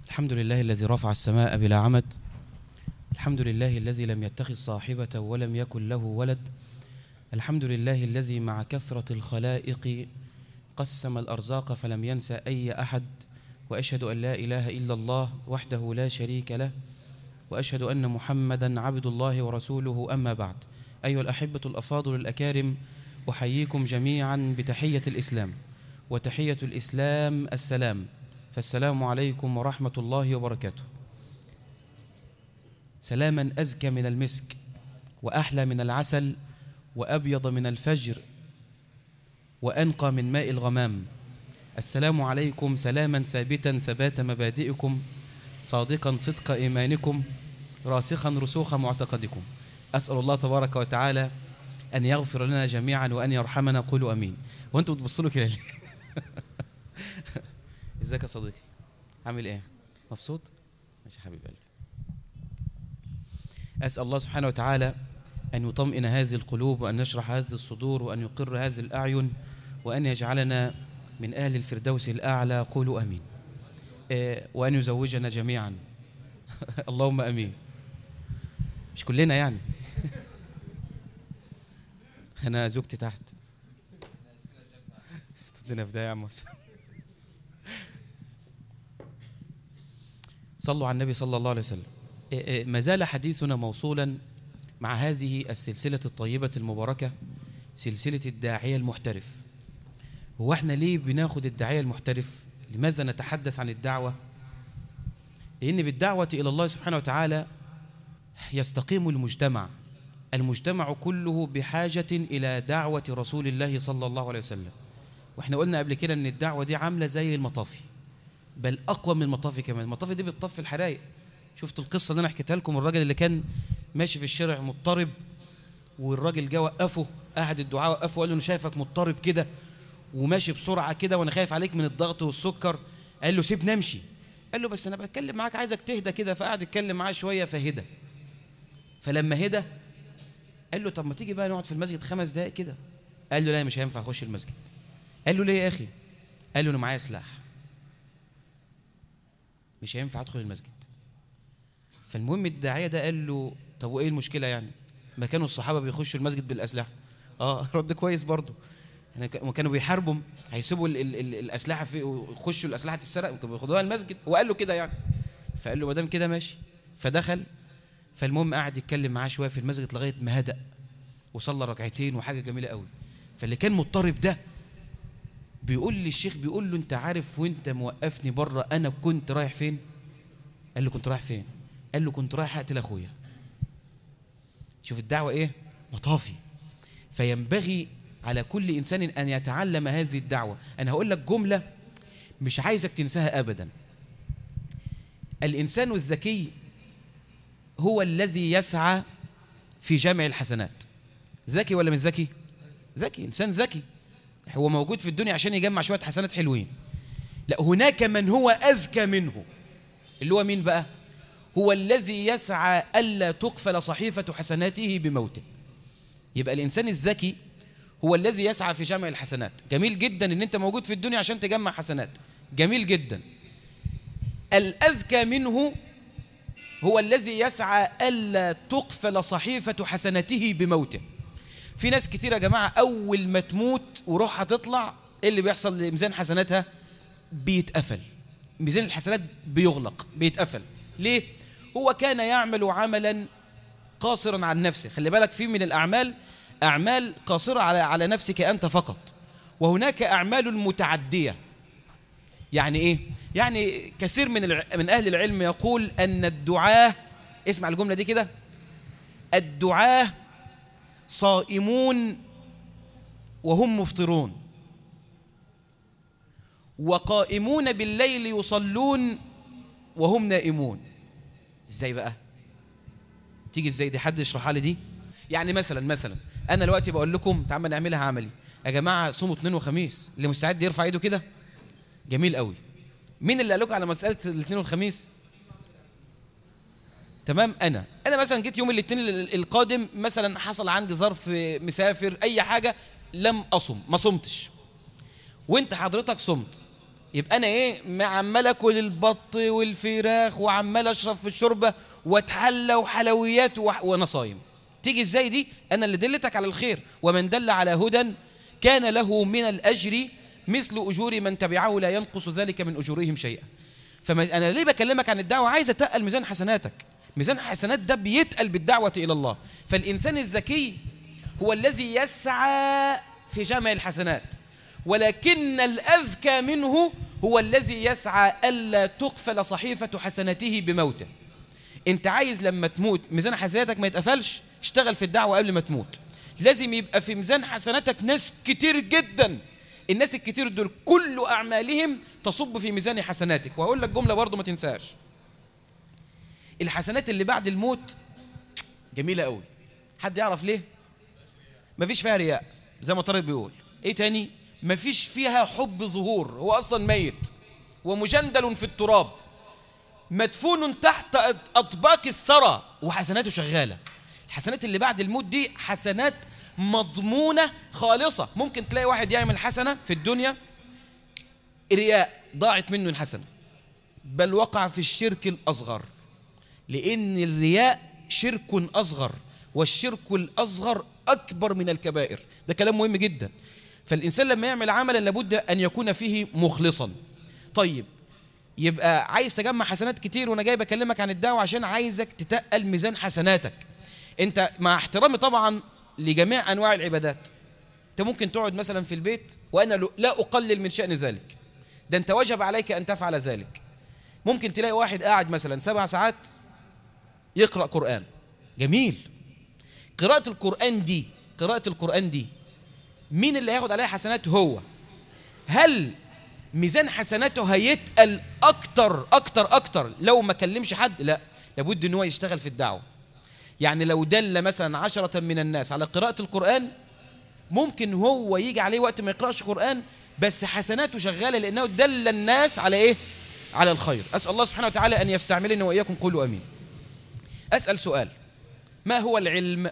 الحمد لله الذي رفع السماء بلا عمد. الحمد لله الذي لم يتخذ صاحبة ولم يكن له ولد. الحمد لله الذي مع كثرة الخلائق قسم الأرزاق فلم ينسى أي أحد. وأشهد أن لا إله إلا الله وحده لا شريك له، وأشهد أن محمدًا عبد الله ورسوله. أما بعد، أيها الأحبة الأفاضل الأكارم، أحييكم جميعا بتحية الإسلام، وتحية الإسلام السلام، فالسلام عليكم ورحمة الله وبركاته. سلاما أزكى من المسك، وأحلى من العسل، وأبيض من الفجر، وأنقى من ماء الغمام. السلام عليكم سلاما ثابتا ثبات مبادئكم، صادقا صدق إيمانكم، راسخا رسوخ معتقدكم. أسأل الله تبارك وتعالى أن يغفر لنا جميعا وأن يرحمنا. قولوا أمين. وأنتوا بتبصوا له كده ليه؟ ازيك يا صديقي؟ عامل ايه؟ مبسوط؟ ماشي يا حبيب قلبي. أسأل الله سبحانه وتعالى أن يطمئن هذه القلوب، وأن يشرح هذه الصدور، وأن يقر هذه الأعين، وأن يجعلنا من أهل الفردوس الأعلى. قولوا أمين. وأن يزوجنا جميعا. اللهم أمين. مش كلنا يعني. أنا زوجتي تحت. تدينا في ده يا عم. صلوا على النبي صلى الله عليه وسلم. ما زال حديثنا موصولا مع هذه السلسلة الطيبة المباركة، سلسلة الداعية المحترف. هو احنا ليه بناخد الداعية المحترف؟ لماذا نتحدث عن الدعوة؟ لأن بالدعوة إلى الله سبحانه وتعالى يستقيم المجتمع. المجتمع كله بحاجة إلى دعوة رسول الله صلى الله عليه وسلم. واحنا قلنا قبل كده أن الدعوة دي عاملة زي المطافي، بل أقوى من المطافي كمان. المطافي دي بتطفي الحرائق. شفتوا القصة اللي أنا حكيتها لكم؟ الراجل اللي كان ماشي في الشارع مضطرب، والراجل جه وقفه، أحد الدعاة وقفه وقال له: أنا شايفك مضطرب كده وماشي بسرعة كده، وأنا خايف عليك من الضغط والسكر. قال له: سيبني أمشي. قال له: بس أنا بتكلم معاك، عايزك تهدى كده. فقعد يتكلم معاه شوية فهدى. فلما هدى قال له: طب ما تيجي بقى نقعد في المسجد 5 دقايق كده. قال له: لا، مش هينفع أخش المسجد. قال له: ليه يا أخي؟ قال له: أنا معايا سلاح، مش هينفع أدخل المسجد. فالمهم الداعية ده قال له: طب وإيه المشكلة يعني؟ ما كانوا الصحابة بيخشوا المسجد بالأسلحة. رد كويس برضه. كانوا بيحاربوا، هيسيبوا الأسلحة ويخشوا الأسلحة تتسرق، وكانوا بياخدوها المسجد. وقال له كده يعني. فقال له: ما دام كده ماشي. فدخل. فالمهم قعد يتكلم معاه شوية في المسجد لغاية ما هدأ، وصلى ركعتين وحاجة جميلة قوي. فاللي كان مضطرب ده بيقول للشيخ، بيقول له: أنت عارف وأنت موقفني بره أنا كنت رايح فين؟ قال له: كنت رايح فين؟ قال له: كنت رايح أقتل أخويا. شوف الدعوة إيه؟ مطافي. فينبغي على كل إنسان أن يتعلم هذه الدعوة. أنا هقول لك جملة مش عايزك تنساها أبدا. الإنسان الذكي هو الذي يسعى في جمع الحسنات. ذكي ولا مش ذكي؟ ذكي. إنسان ذكي هو موجود في الدنيا عشان يجمع شوية حسنات حلوين. لا، هناك من هو أذكى منه. اللي هو مين بقى؟ هو الذي يسعى ألا تقفل صحيفة حسناته بموته. يبقى الإنسان الذكي هو الذي يسعى في جمع الحسنات. جميل جدا إن أنت موجود في الدنيا عشان تجمع حسنات، جميل جدا. الأذكى منه هو الذي يسعى ألا تقفل صحيفة حسناته بموته. في ناس كتير يا جماعة أول ما تموت وروحها تطلع، إيه اللي بيحصل لميزان حسناتها؟ بيتقفل. ميزان الحسنات بيغلق، بيتقفل. ليه؟ هو كان يعمل عملا قاصرا عن نفسه. خلي بالك، في من الأعمال أعمال قاصرة على نفسك أنت فقط، وهناك أعمال متعدية. يعني إيه؟ يعني كثير من أهل العلم يقول أن الدعاة، اسمع الجملة دي كده: الدعاة صائمون وهم مفطرون، وقائمون بالليل يصلون وهم نائمون. ازاي بقى؟ تيجي ازاي دي؟ حد يشرحها لي دي. يعني مثلا انا دلوقتي بقول لكم تعالوا نعملها عملي يا جماعه، صوموا اثنين وخميس. اللي مستعد يرفع ايده كده. جميل قوي. مين اللي قال لكم على مساله الاثنين والخميس؟ تمام. انا مثلا جيت يوم الاثنين القادم، مثلا حصل عندي ظرف، مسافر، اي حاجه، لم اصم، ما صمتش. وانت حضرتك صمت، يبقى أنا إيه عمال أكل البط والفراخ وعمال أشرب في الشوربة وأتحلى وحلويات وأنا صايم. تيجي إزاي دي؟ أنا اللي دلتك على الخير. ومن دل على هدى كان له من الأجر مثل أجور من تبعه لا ينقص ذلك من أجورهم شيئا. فأنا ليه بكلمك عن الدعوة؟ عايز أتقل ميزان حسناتك. ميزان حسنات ده بيتقل بالدعوة إلى الله. فالإنسان الذكي هو الذي يسعى في جمع الحسنات، ولكن الأذكى منه هو الذي يسعى ألا تقفل صحيفة حسناته بموته. أنت عايز لما تموت ميزان حسناتك ما يتقفلش، اشتغل في الدعوة قبل ما تموت. لازم يبقى في ميزان حسناتك ناس كتير جدا. الناس الكتير دول كل أعمالهم تصب في ميزان حسناتك. وهقول لك جملة برضو ما تنساش، الحسنات اللي بعد الموت جميلة قوي. حد يعرف ليه؟ مفيش فيها رياء زي ما طارق بيقول. ايه تاني؟ مفيش فيها حب ظهور، هو اصلا ميت ومجندل في التراب مدفون تحت اطباق الثرى وحسناته شغالة. الحسنات اللي بعد الموت دي حسنات مضمونة خالصة. ممكن تلاقي واحد يعمل حسنة في الدنيا رياء، ضاعت منه الحسنة، بل وقع في الشرك الأصغر، لأن الرياء شرك أصغر، والشرك الأصغر أكبر من الكبائر. ده كلام مهم جدا. فالإنسان لما يعمل عملا لابد أن يكون فيه مخلصا. طيب، يبقى عايز تجمع حسنات كتير، وأنا جاي بكلمك عن الدعوة عشان عايزك تتقل ميزان حسناتك. أنت مع احترامي طبعا لجميع أنواع العبادات، أنت ممكن تقعد مثلا في البيت، وأنا لا أقلل من شأن ذلك، ده أنت وجب عليك أن تفعل ذلك. ممكن تلاقي واحد قاعد مثلا 7 ساعات يقرأ قرآن، جميل. قراءة القرآن دي مين اللي هياخد عليها حسنات؟ هو. هل ميزان حسناته هيتقل أكتر لو ما كلمش حد؟ لا، لابد ان هو يشتغل في الدعوة. يعني لو دل مثلا 10 من الناس على قراءة القرآن، ممكن هو يجي عليه وقت ما يقرأش قرآن بس حسناته شغالة، لأنه دل الناس على إيه؟ على الخير. أسأل الله سبحانه وتعالى أن يستعملنا وإياكم. قولوا أمين. أسأل سؤال، ما هو العلم؟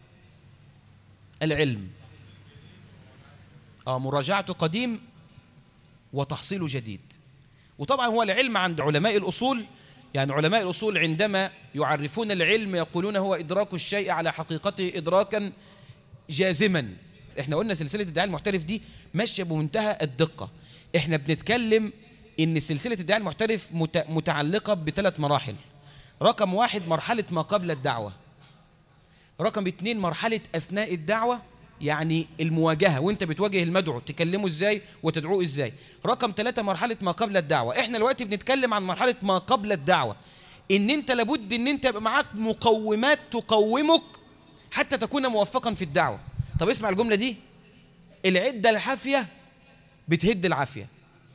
مراجعة قديم وتحصيل جديد. وطبعا هو العلم عند علماء الأصول، يعني علماء الأصول عندما يعرفون العلم يقولون هو إدراك الشيء على حقيقته إدراكا جازما. احنا قلنا سلسلة الدعاء المحترف دي ماشية بمنتهى الدقة. احنا بنتكلم ان سلسلة الدعاء المحترف متعلقة ب3 مراحل. رقم 1 مرحلة ما قبل الدعوة. رقم 2 مرحلة أثناء الدعوة، يعني المواجهة وانت بتواجه المدعو تكلمه ازاي وتدعوه ازاي. رقم 3 مرحلة ما قبل الدعوة. احنا دلوقتي بنتكلم عن مرحلة ما قبل الدعوة، ان انت لابد ان انت يبقى معاك مقومات تقومك حتى تكون موفقا في الدعوة. طب اسمع الجملة دي، العدة الحافية بتهد العافية.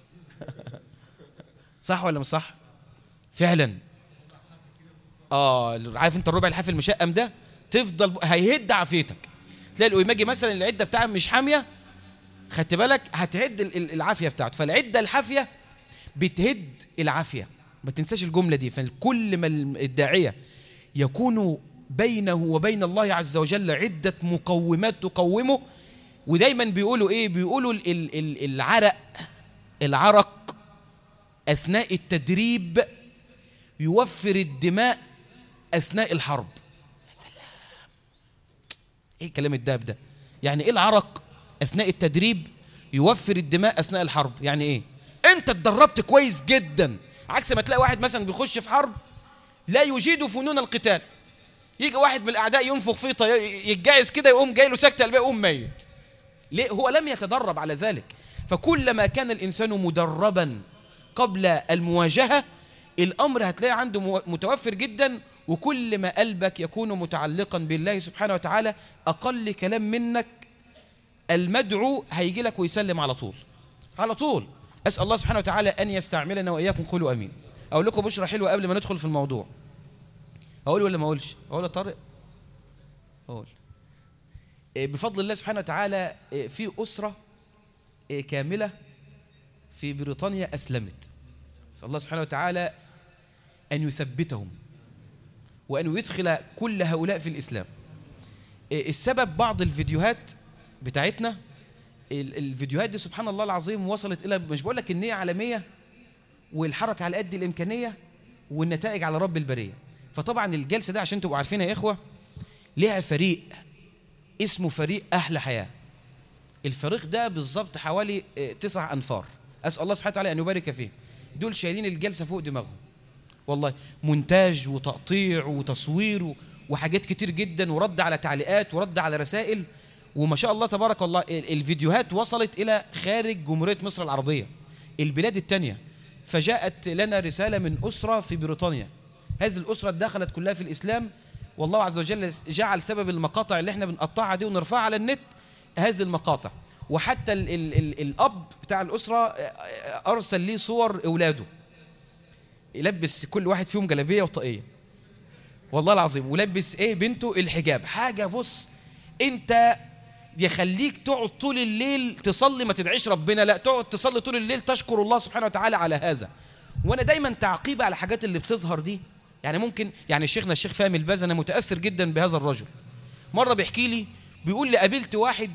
صح ولا مش صح؟ فعلا. عارف انت الربع الحافي المشقم ده تفضل هيهد عافيتك. تلاقي القيماجي مثلا العده بتاعه مش حاميه، خدت بالك، هتهد العافيه بتاعته. فالعده الحافيه بتهد العافيه، ما تنساش الجمله دي. فكل ما الداعيه يكون بينه وبين الله عز وجل عده مقومات تقومه. ودايما بيقولوا ايه؟ بيقولوا العرق اثناء التدريب يوفر الدماء اثناء الحرب. ايه كلام الدهب ده؟ يعني ايه العرق اثناء التدريب يوفر الدماء اثناء الحرب؟ يعني ايه؟ انت اتدربت كويس جدا، عكس ما تلاقي واحد مثلا بيخش في حرب لا يجيد فنون القتال، يجي واحد من الاعداء ينفخ فيه يتجايز كده يقوم جاي له سكته قلبيه يقوم ميت. ليه؟ هو لم يتدرب على ذلك. فكلما كان الانسان مدربا قبل المواجهه الأمر هتلاقي عنده متوفر جدا. وكل ما قلبك يكون متعلقا بالله سبحانه وتعالى، أقل كلام منك المدعو هيجي لك ويسلم على طول. أسأل الله سبحانه وتعالى أن يستعملنا وإياكم. قولوا أمين. أقول لكم بشرة حلوة قبل ما ندخل في الموضوع. أقول ولا ما أقولش؟ أقول يا طارق؟ أقول. بفضل الله سبحانه وتعالى في أسرة كاملة في بريطانيا أسلمت. أسأل الله سبحانه وتعالى أن يثبتهم وأن يدخل كل هؤلاء في الإسلام. السبب بعض الفيديوهات بتاعتنا الفيديوهات دي سبحان الله العظيم وصلت إلى، مش بقول لك النية عالمية والحركة على قد الإمكانية والنتائج على رب البرية. فطبعا الجلسة ده عشان تبقوا عارفينها يا إخوة ليها فريق اسمه فريق أحلى حياة. الفريق ده بالظبط حوالي 9 أنفار، أسأل الله سبحانه وتعالى أن يبارك فيه. دول شايلين الجلسة فوق دماغهم والله، مونتاج وتقطيع وتصوير وحاجات كتير جدا، ورد على تعليقات ورد على رسائل، وما شاء الله تبارك الله الفيديوهات وصلت إلى خارج جمهورية مصر العربية، البلاد التانية. فجاءت لنا رسالة من أسرة في بريطانيا، هذه الأسرة دخلت كلها في الإسلام، والله عز وجل جعل سبب المقاطع اللي احنا بنقطعها دي ونرفعها على النت هذه المقاطع. وحتى الأب بتاع الأسرة أرسل لي صور أولاده يلبس كل واحد فيهم جلابية وطاقية والله العظيم، ولبس ايه بنته الحجاب. حاجة بص انت يخليك تقعد طول الليل تصلي، ما تدعيش ربنا، لا تقعد تصلي طول الليل تشكر الله سبحانه وتعالى على هذا. وانا دايما تعقيب على الحاجات اللي بتظهر دي، يعني ممكن يعني شيخنا الشيخ فهمي الباز انا متأثر جدا بهذا الرجل. مرة بيحكي لي بيقول لي قابلت واحد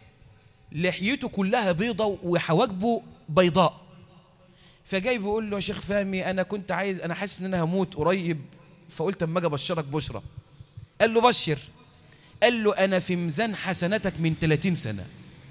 لحيته كلها بيضة وحواجبه بيضاء، فجاي بيقول له يا شيخ فهمي انا كنت عايز، انا حاسس ان انا هموت قريب، فقلت اما اجي ابشرك بشرى. قال له بشر، قال له انا في ميزان حسناتك من 30 سنة.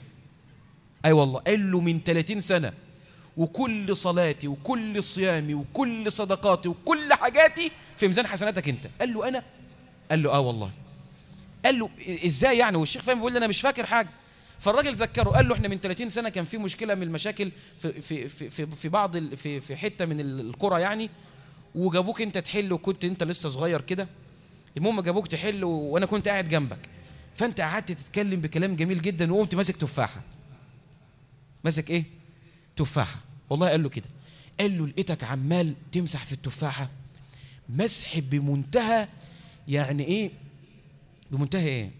اي والله، قال له من 30 سنة وكل صلاتي وكل صيامي وكل صدقاتي وكل حاجاتي في ميزان حسناتك انت. قال له انا؟ قال له اه والله. قال له ازاي يعني؟ والشيخ فهمي بيقول لي انا مش فاكر حاجة. فالراجل ذكره، قال له احنا من 30 سنة كان في مشكلة من المشاكل في بعض في حتة من القرى يعني، وجابوك انت تحل وكنت انت لسه صغير كده. المهم جابوك تحل وانا كنت قاعد جنبك، فانت قعدت تتكلم بكلام جميل جدا وقمت ماسك تفاحة. ماسك ايه؟ تفاحة والله. قال له كده، قال له لقيتك عمال تمسح في التفاحة مسح بمنتهى يعني ايه، بمنتهى ايه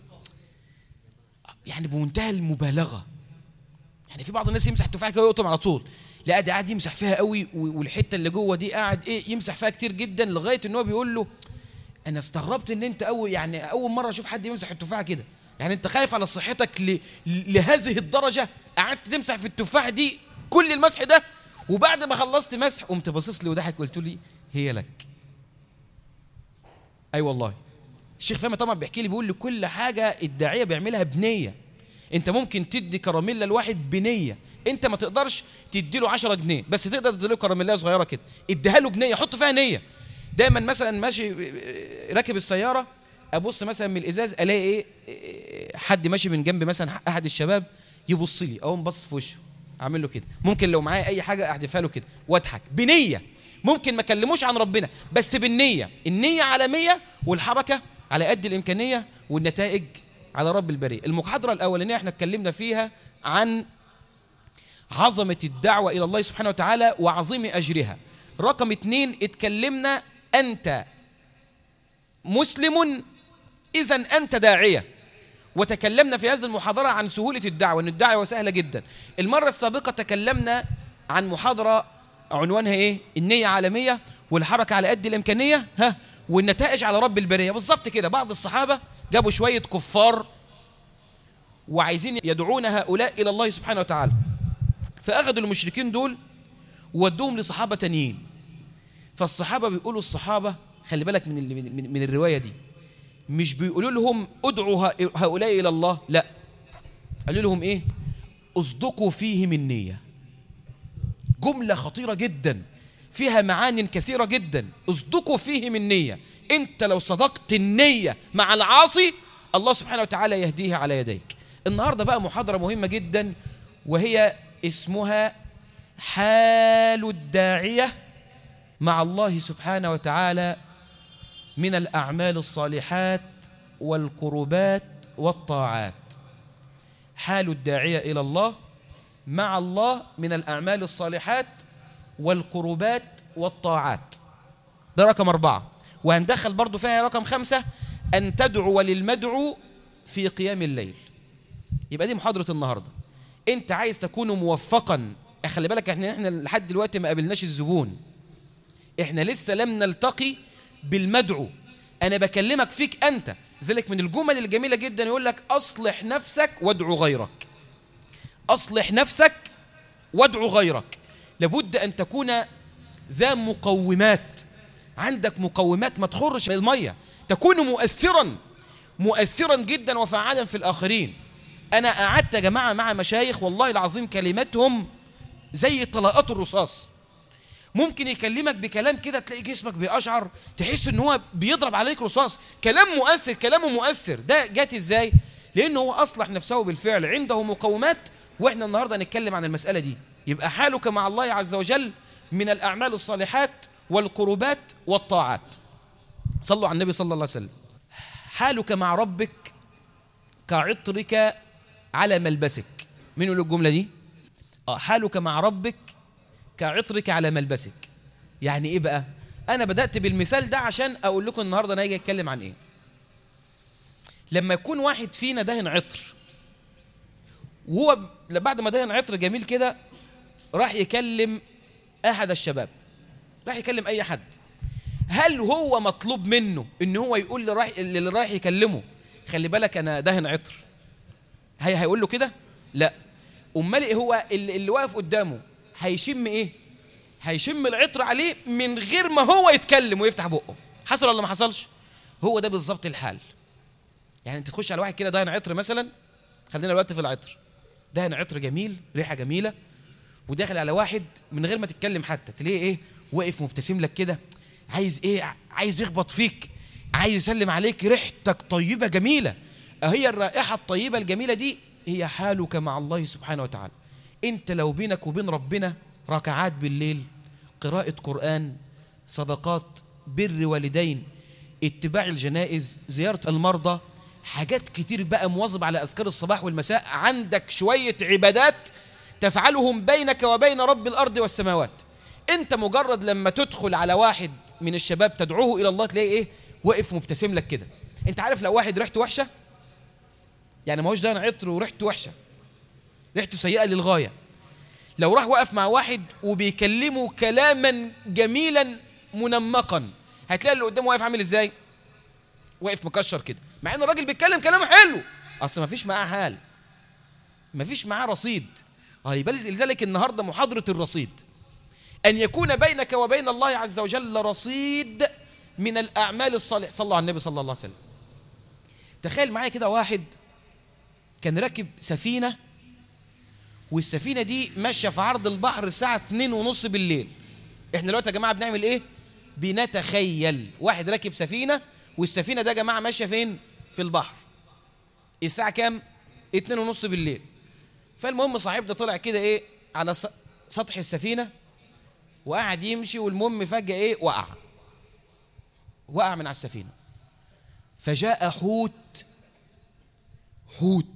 يعني، بمنتهى المبالغة. يعني في بعض الناس يمسح التفاحة كده ويقطم على طول، لا ده قاعد يمسح فيها قوي، والحتة اللي جوه دي قاعد ايه يمسح فيها كتير جدا، لغاية ان هو بيقول له انا استغربت ان انت اول مرة اشوف حد يمسح التفاحة كده. يعني انت خايف على صحتك لهذه الدرجة قعدت تمسح في التفاحة دي كل المسح ده، وبعد ما خلصت مسح قمت باصص لي وضحك قلت لي هي لك. اي والله. الشيخ فهمي طبعا بيحكي لي بيقول لي كل حاجة الداعية بيعملها بنية. انت ممكن تدي كراميلا لواحد بنية، انت ما تقدرش تدي له 10 جنيه بس تقدر تدي له كراميلا صغيرة كده، اديها له بنية، حط فيها نية. دايما مثلا ماشي راكب السيارة ابص مثلا من الازاز الاقي ايه حد ماشي من جنب مثلا احد الشباب يبص لي، اقوم بص في وشه اعمل له كده. ممكن لو معايا اي حاجة احدفها له كده واضحك بنية. ممكن ما اكلموش عن ربنا بس بالنية، النية عالمية والحركة على قد الامكانية والنتائج على رب البرية. المحاضرة الأولانية احنا اتكلمنا فيها عن عظمة الدعوة إلى الله سبحانه وتعالى وعظيم أجرها. رقم 2 اتكلمنا أنت مسلم إذن أنت داعية، وتكلمنا في هذه المحاضرة عن سهولة الدعوة، أن الدعوة سهلة جدا. المرة السابقة تكلمنا عن محاضرة عنوانها إيه؟ النية عالمية والحركة على قد الإمكانية والنتائج على رب البرية. بالظبط كده، بعض الصحابة جابوا شوية كفار وعايزين يدعون هؤلاء إلى الله سبحانه وتعالى، فأخذوا المشركين دول وودوهم لصحابة تانيين. فالصحابة بيقولوا الصحابة خلي بالك من الرواية دي، مش بيقولوا لهم ادعوا هؤلاء إلى الله، لا، قالوا لهم إيه؟ اصدقوا فيهم النية. جملة خطيرة جدا فيها معان كثيرة جدا. اصدقوا فيهم النية، انت لو صدقت النية مع العاصي الله سبحانه وتعالى يهديه على يديك. النهاردة بقى محاضرة مهمة جدا وهي اسمها حال الداعية مع الله سبحانه وتعالى من الأعمال الصالحات والقربات والطاعات. حال الداعية إلى الله مع الله من الأعمال الصالحات والقربات والطاعات، ده رقم 4. وهندخل برضو فيها رقم 5 أن تدعو للمدعو في قيام الليل. يبقى دي محاضرة النهاردة. أنت عايز تكون موفقا، خلي بالك احنا لحد دلوقتي ما قابلناش الزبون، احنا لسه لم نلتقي بالمدعو، أنا بكلمك فيك أنت. ذلك من الجمل الجميلة جدا يقول لك أصلح نفسك وادعو غيرك. أصلح نفسك وادعو غيرك. لابد أن تكون ذا مقومات، عندك مقومات ما تخرش من المية، تكون مؤثرا جدا وفعالا في الآخرين. أنا قعدت يا جماعة مع مشايخ والله العظيم كلماتهم زي طلقات الرصاص. ممكن يكلمك بكلام كده تلاقي جسمك بيقشعر، تحس ان هو بيضرب عليك رصاص. كلام مؤثر، كلامه مؤثر. ده جات ازاي؟ لانه هو اصلح نفسه بالفعل، عنده مقومات. واحنا النهارده هنتكلم عن المسألة دي. يبقى حالك مع الله عز وجل من الأعمال الصالحات والقربات والطاعات. صلوا على النبي صلى الله عليه وسلم. حالك مع ربك كعطرك على ملبسك. مين يقول الجملة دي؟ حالك مع ربك كعطرك على ملبسك. يعني ايه بقى؟ انا بدأت بالمثال ده عشان اقول لكم النهاردة انا هاجي اتكلم عن ايه. لما يكون واحد فينا دهن عطر، وهو بعد ما دهن عطر جميل كده راح يكلم احد الشباب، راح يكلم اي حد، هل هو مطلوب منه ان هو يقول اللي رايح يكلمه خلي بالك انا دهن عطر؟ هيقول له كده؟ لا. امال ايه هو اللي واقف قدامه هيشم ايه؟ هيشم العطر عليه من غير ما هو يتكلم ويفتح بقه. حصل ولا ما حصلش؟ هو ده بالظبط الحال. يعني انت تخش على واحد كده دهن عطر مثلا، خلينا دلوقتي في العطر، دهن عطر جميل، ريحه جميله، وداخل على واحد من غير ما تتكلم حتى تلاقيه ايه؟ واقف مبتسم لك كده، عايز ايه؟ عايز يخبط فيك، عايز يسلم عليك، ريحتك طيبه جميله. هي الرائحه الطيبه الجميله دي هي حالك مع الله سبحانه وتعالى. انت لو بينك وبين ربنا ركعات بالليل، قراءة قرآن، صدقات، بر والدين، اتباع الجنائز، زيارة المرضى، حاجات كتير بقى، مواظب على أذكار الصباح والمساء، عندك شوية عبادات تفعلهم بينك وبين رب الأرض والسماوات. انت مجرد لما تدخل على واحد من الشباب تدعوه إلى الله تلاقيه ايه؟ واقف مبتسم لك كده. انت عارف لو واحد ريحته وحشة، يعني ما هوش ده عطر وريحته وحشة، ريحته سيئة للغاية، لو راح وقف مع واحد وبيكلمه كلاما جميلا منمقا، هتلاقي اللي قدامه واقف عامل ازاي؟ واقف مكشر كده، مع ان الراجل بيتكلم كلام حلو، اصل ما فيش معاه حال، ما فيش معاه رصيد. لذلك النهارده محاضرة الرصيد، ان يكون بينك وبين الله عز وجل رصيد من الاعمال الصالحة. صلوا على النبي صلى الله عليه وسلم. تخيل معايا كده واحد كان راكب سفينة، والسفينة دي ماشية في عرض البحر الساعة 2:30 بالليل. احنا دلوقتي يا جماعة بنعمل ايه؟ بنتخيل واحد راكب سفينة، والسفينة ده يا جماعة ماشية فين؟ في البحر. الساعة كام؟ 2:30 بالليل. فالمهم صاحب ده طلع كده ايه على سطح السفينة وقعد يمشي، والمهم فجأة ايه؟ وقع من على السفينة. فجاء حوت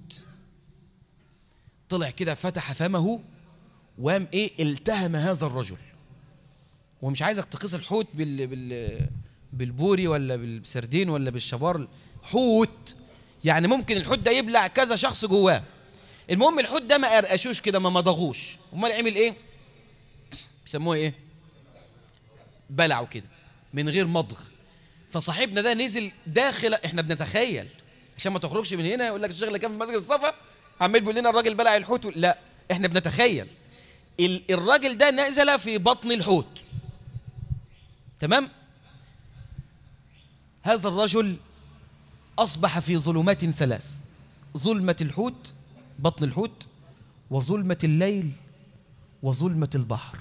طلع كده فتح فمه وقام ايه؟ التهم هذا الرجل. ومش عايزك تقيس الحوت بالبوري ولا بالسردين ولا بالشبار، حوت يعني ممكن الحوت ده يبلع كذا شخص جواه. المهم الحوت ده ما قرقشوش كده، ما مضغوش، امال عمل ايه؟ بيسموه ايه؟ بلعوا كده من غير مضغ. فصاحبنا ده نزل داخل، احنا بنتخيل عشان ما تخرجش من هنا يقول لك الشيخ اللي كان في مسجد الصفا عمال بيقول لنا الراجل بلع الحوت، لا احنا بنتخيل الراجل ده نزل في بطن الحوت. تمام؟ هذا الرجل أصبح في ظلمات ثلاث: ظلمة الحوت، بطن الحوت، وظلمة الليل، وظلمة البحر.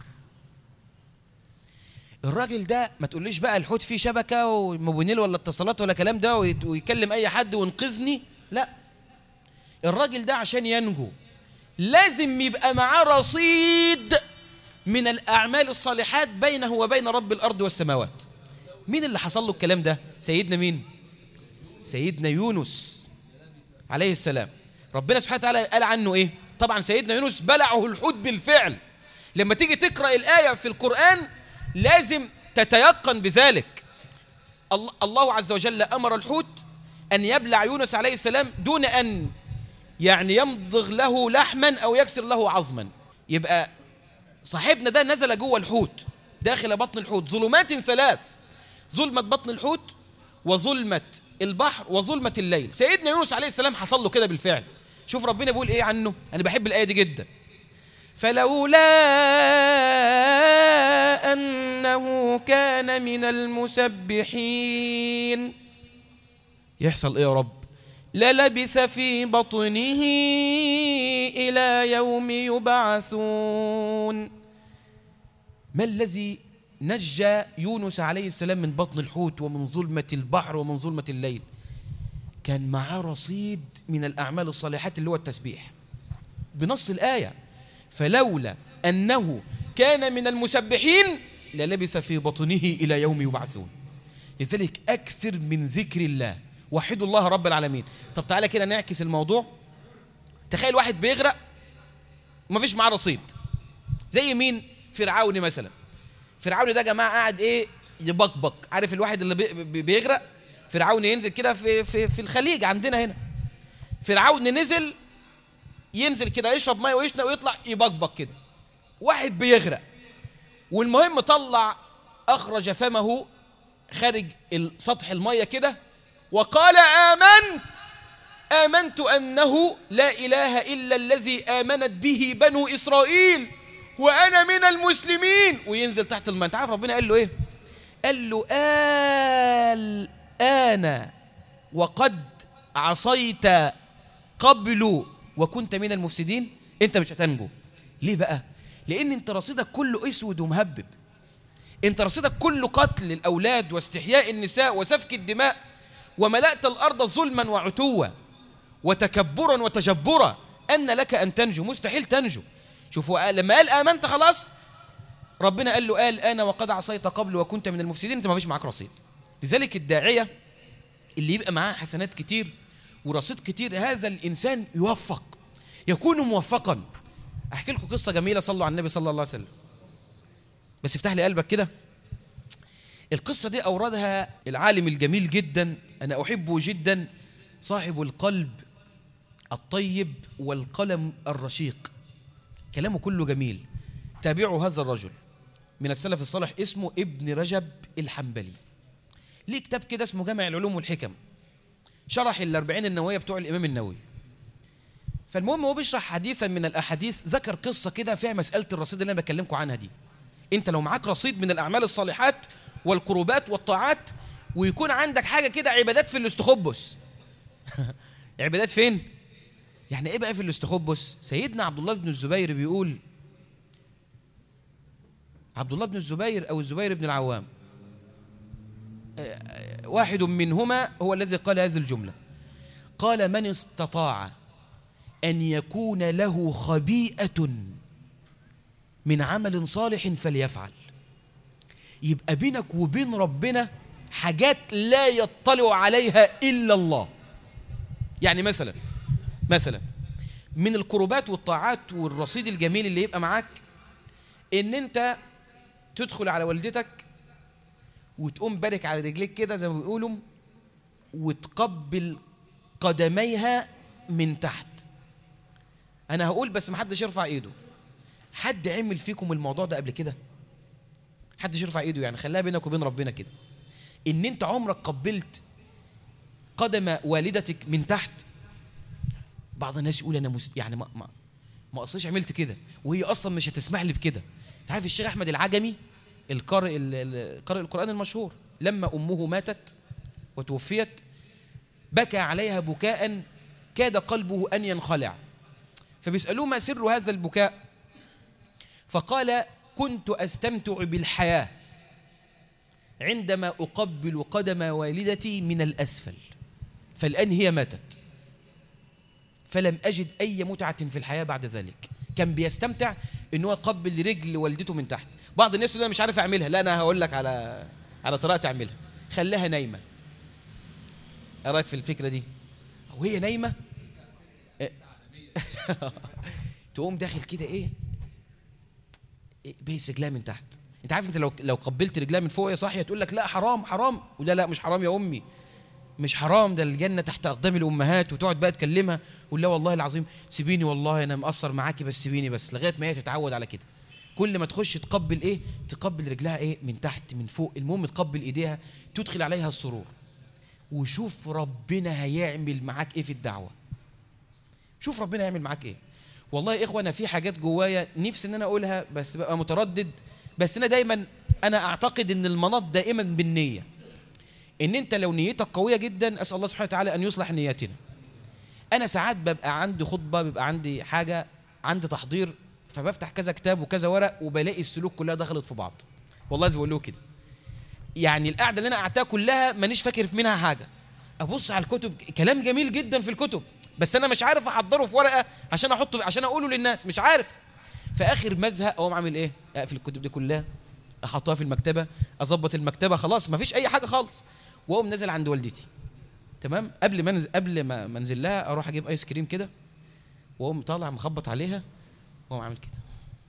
الراجل ده ما تقوليش بقى الحوت فيه شبكة وموبينيل ولا اتصالات ولا كلام ده ويكلم أي حد وينقذني، لا. الراجل ده عشان ينجو لازم يبقى معاه رصيد من الأعمال الصالحات بينه وبين رب الأرض والسماوات. مين اللي حصل له الكلام ده؟ سيدنا مين؟ سيدنا يونس عليه السلام. ربنا سبحانه وتعالى قال عنه إيه؟ طبعا سيدنا يونس بلعه الحوت بالفعل. لما تيجي تقرأ الآية في القرآن لازم تتيقن بذلك. الله عز وجل أمر الحوت أن يبلع يونس عليه السلام دون أن يعني يمضغ له لحما أو يكسر له عظما. يبقى صاحبنا ده نزل جوه الحوت، داخل بطن الحوت، ظلمات ثلاث: ظلمة بطن الحوت، وظلمة البحر، وظلمة الليل. سيدنا يونس عليه السلام حصل له كده بالفعل. شوف ربنا بيقول ايه عنه، انا بحب الايه دي جدا. فلولا انه كان من المسبحين، يحصل ايه يا رب؟ للبث في بطنه الى يوم يبعثون. ما الذي نجى يونس عليه السلام من بطن الحوت ومن ظلمة البحر ومن ظلمة الليل؟ كان معاه رصيد من الأعمال الصالحات اللي هو التسبيح بنص الآية. فلولا أنه كان من المسبحين للبث في بطنه إلى يوم يبعثون. لذلك أكثر من ذكر الله، وحدوا الله رب العالمين. طب تعالى كده نعكس الموضوع. تخيل واحد بيغرق ومفيش معاه رصيد، زي مين؟ فرعون مثلا. فرعون ده يا جماعه قاعد ايه؟ يبقبق. عارف الواحد اللي بيغرق؟ فرعون ينزل كده في الخليج عندنا هنا. فرعون نزل ينزل كده يشرب ميه ويشنق ويطلع يبقبق كده. واحد بيغرق، والمهم طلع اخرج فمه خارج سطح الميه كده وقال آمنت أنه لا إله إلا الذي آمنت به بنو إسرائيل وأنا من المسلمين، وينزل تحت الماء. انت عارف ربنا قال له إيه؟ قال له الآن وقد عصيت قبل وكنت من المفسدين. أنت مش هتنجو. ليه بقى؟ لأن أنت رصيدك كله أسود ومهبب. أنت رصيدك كله قتل الأولاد واستحياء النساء وسفك الدماء، وملأت الأرض ظلما وعتوا وتكبرا وتجبرا. أن لك أن تنجو؟ مستحيل تنجو. شوفوا لما قال آمنت خلاص، ربنا قال له أنا وقد عصيت قبل وكنت من المفسدين. أنت ما فيش معاك رصيد. لذلك الداعية اللي يبقى معاه حسنات كتير ورصيد كتير، هذا الإنسان يوفق، يكون موفقا. أحكي لكم قصة جميلة، صلوا على النبي صلى الله عليه وسلم، بس افتح لي قلبك كده. القصة دي أوردها العالم الجميل جدا، أنا أحبه جدا، صاحب القلب الطيب والقلم الرشيق، كلامه كله جميل. تابعوا هذا الرجل من السلف الصالح، اسمه ابن رجب الحنبلي. ليه كتاب كده اسمه جامع العلوم والحكم، شرح 40 النووية بتوع الإمام النووي. فالمهم هو بيشرح حديثا من الأحاديث، ذكر قصة كده فيها مسألة الرصيد اللي أنا بكلمكم عنها دي. أنت لو معاك رصيد من الأعمال الصالحات والقربات والطاعات، ويكون عندك حاجة كده عبادات في الاستخبص. عبادات فين؟ يعني إيه بقى في الاستخبص؟ سيدنا عبد الله بن الزبير بيقول، عبد الله بن الزبير أو الزبير بن العوام، واحد منهما هو الذي قال هذه الجملة، قال من استطاع أن يكون له خبيئة من عمل صالح فليفعل. يبقى بينك وبين ربنا حاجات لا يطلع عليها إلا الله. يعني مثلا من القربات والطاعات والرصيد الجميل اللي يبقى معاك، إن أنت تدخل على والدتك وتقوم بارك على رجليك كده زي ما بيقولوا، وتقبل قدميها من تحت. أنا هقول بس محدش يرفع إيده. حد عمل فيكم الموضوع ده قبل كده؟ حدش يرفع إيده، يعني خليها بينك وبين ربنا كده. إن أنت عمرك قبلت قدم والدتك من تحت؟ بعض الناس يقول أنا يعني ما أصلش عملت كده، وهي أصلا مش هتسمح لي بكده. تعرف الشيخ أحمد العجمي قارئ القرآن المشهور، لما أمه ماتت وتوفيت بكى عليها بكاء كاد قلبه أن ينخلع. فبيسألوه ما سر هذا البكاء؟ فقال كنت أستمتع بالحياة عندما أقبل قدم والدتي من الأسفل، فالآن هي ماتت فلم أجد أي متعة في الحياة بعد ذلك. كان بيستمتع إنه يقبل رجل والدته من تحت. بعض الناس يقول أنا مش عارف أعملها، لا أنا هقول لك على طريقة تعملها. خليها نايمة. إيه رأيك في الفكرة دي؟ وهي نايمة تقوم داخل كده إيه بيس رجلها من تحت. انت عارف انت لو قبلت رجلها من فوق يا صاحيه تقول لك لا حرام، ولا لا مش حرام يا امي، مش حرام، ده الجنه تحت اقدام الامهات. وتقعد بقى تكلمها ولا لا والله العظيم سيبيني، والله انا مقصر معاكي بس سيبيني بس، لغايه ما هي تتعود على كده. كل ما تخش تقبل ايه، تقبل رجلها ايه من تحت من فوق، المهم تقبل ايديها، تدخل عليها السرور. وشوف ربنا هيعمل معاك ايه في الدعوه. شوف ربنا يعمل معاك ايه. والله يا اخوة انا في حاجات جوايا نفسي ان انا اقولها بس بقى متردد، بس انا دايما انا اعتقد ان المناط دائما بالنية، ان انت لو نيتك قوية جدا اسأل الله سبحانه وتعالى ان يصلح نياتنا. انا ساعات ببقى عندي خطبة، بيبقى عندي حاجة، عندي تحضير، فبفتح كذا كتاب وكذا ورق وبلاقي السلوك كلها دخلت في بعض. والله زي ما بقول له كده، يعني القعدة اللي انا قعدتها كلها مانيش فاكر منها حاجة. ابص على الكتب كلام جميل جدا في الكتب، بس انا مش عارف احضره في ورقة عشان احطه عشان اقوله للناس، مش عارف. فاخر مزهق اقوم عامل ايه؟ اقفل الكتب دي كلها، احطها في المكتبة، اظبط المكتبة خلاص مفيش اي حاجة خالص، واقوم نازل عند والدتي. تمام؟ قبل ما انزل لها اروح اجيب ايس كريم كده، واقوم طالع مخبط عليها واقوم عامل كده.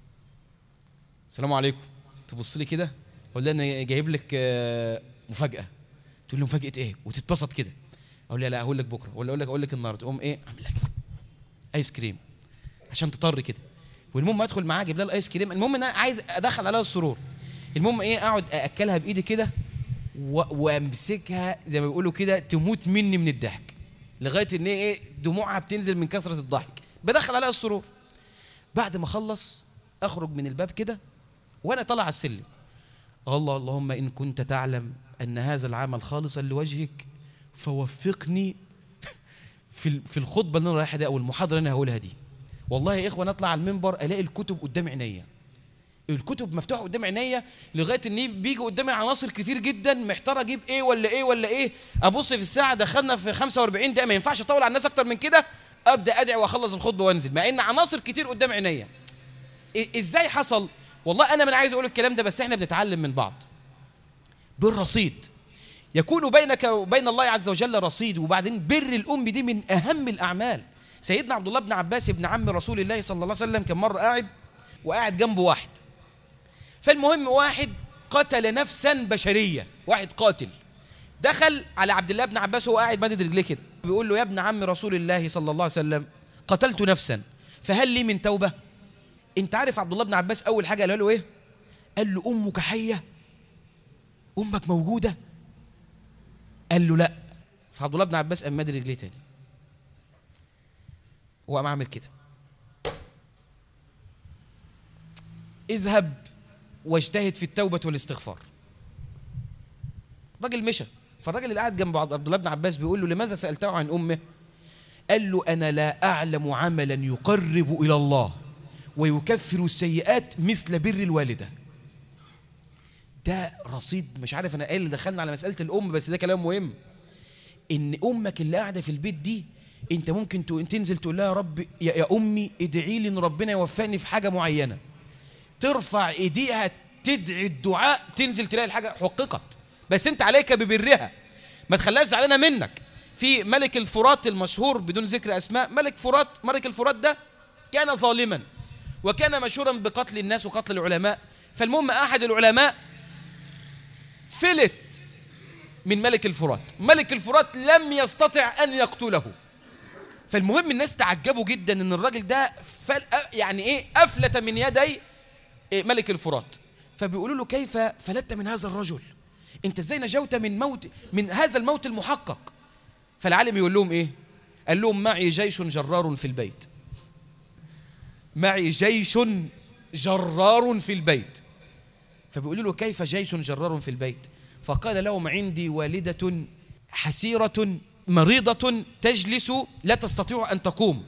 السلام عليكم. تبص لي كده اقول لها انا جايب لك مفاجاه. تقول لي مفاجاه ايه؟ وتتبسط كده. اقول لها لا هقول لك بكره، ولا اقول لك النهارده. تقوم ايه؟ اعمل لها كده ايس كريم عشان تطر كده. والمهم ادخل معاها اجيب لها الايس كريم، المهم ان انا عايز ادخل عليها السرور. المهم ايه؟ اقعد ااكلها بايدي كده وامسكها زي ما بيقولوا كده تموت مني من الضحك، لغايه ان ايه دموعها بتنزل من كثره الضحك. بدخل عليها السرور. بعد ما اخلص اخرج من الباب كده وانا طالع على السلم، اللهم ان كنت تعلم ان هذا العمل خالصا لوجهك فوفقني في الخطبه اللي انا رايحها دي او المحاضره اللي انا هقولها دي. والله يا اخوان اطلع على المنبر الاقي الكتب قدام عينيا، الكتب مفتوحه قدام عينيا، لغايه ان بيجي قدامي عناصر كتير جدا محتار اجيب ايه ولا ايه ولا ايه. ابص في الساعه دخلنا في 45 دقيقه، ما ينفعش اطول على الناس اكتر من كده. ابدا ادعي واخلص الخطبه وانزل، مع ان عناصر كتير قدام عينيا. ازاي حصل؟ والله انا من عايز اقول الكلام ده، بس احنا بنتعلم من بعض بالرصيد. يكون بينك وبين الله عز وجل رصيد. وبعدين بر الام دي من اهم الاعمال. سيدنا عبد الله بن عباس ابن عم رسول الله صلى الله عليه وسلم كان مره قاعد جنبه واحد. فالمهم واحد قتل نفسا بشريه، واحد قاتل دخل على عبد الله بن عباس وهو قاعد مادد رجليه كده، بيقول له يا ابن عم رسول الله صلى الله عليه وسلم قتلت نفسا فهل لي من توبه؟ انت عارف عبد الله بن عباس اول حاجه قال له ايه؟ قال له امك حيه؟ امك موجوده؟ قال له لا. فعبد الله بن عباس قام مادد رجليه تاني وقام عامل كده، اذهب واجتهد في التوبه والاستغفار. راجل مشى. فالراجل اللي قاعد جنب عبد الله بن عباس بيقول له لماذا سالته عن امه؟ قال له انا لا اعلم عملا يقرب الى الله ويكفر السيئات مثل بر الوالده. ده رصيد. مش عارف انا ايه اللي دخلنا على مساله الام، بس ده كلام مهم. ان امك اللي قاعده في البيت دي انت ممكن تنزل تقول لها يا رب يا امي ادعي لي ان ربنا يوفقني في حاجه معينه، ترفع ايديها تدعي الدعاء تنزل تلاقي الحاجه حققت. بس انت عليك ببرها، ما تخليهاش زعلانه منك. في ملك الفرات المشهور بدون ذكر اسماء، ملك الفرات ده كان ظالما وكان مشهورا بقتل الناس وقتل العلماء. فالمهم احد العلماء فلت من ملك الفرات، ملك الفرات لم يستطع ان يقتله. فالمهم الناس تعجبوا جدا ان الراجل ده يعني ايه افلت من يدي ملك الفرات. فبيقولوا له كيف فلت من هذا الرجل؟ انت ازاي نجوت من هذا الموت المحقق؟ فالعالم يقول لهم ايه؟ قال لهم معي جيش جرار في البيت، معي جيش جرار في البيت. فبيقولوا له كيف جيش جرار في البيت؟ فقال لهم عندي والدة حسيرة مريضة تجلس لا تستطيع أن تقوم،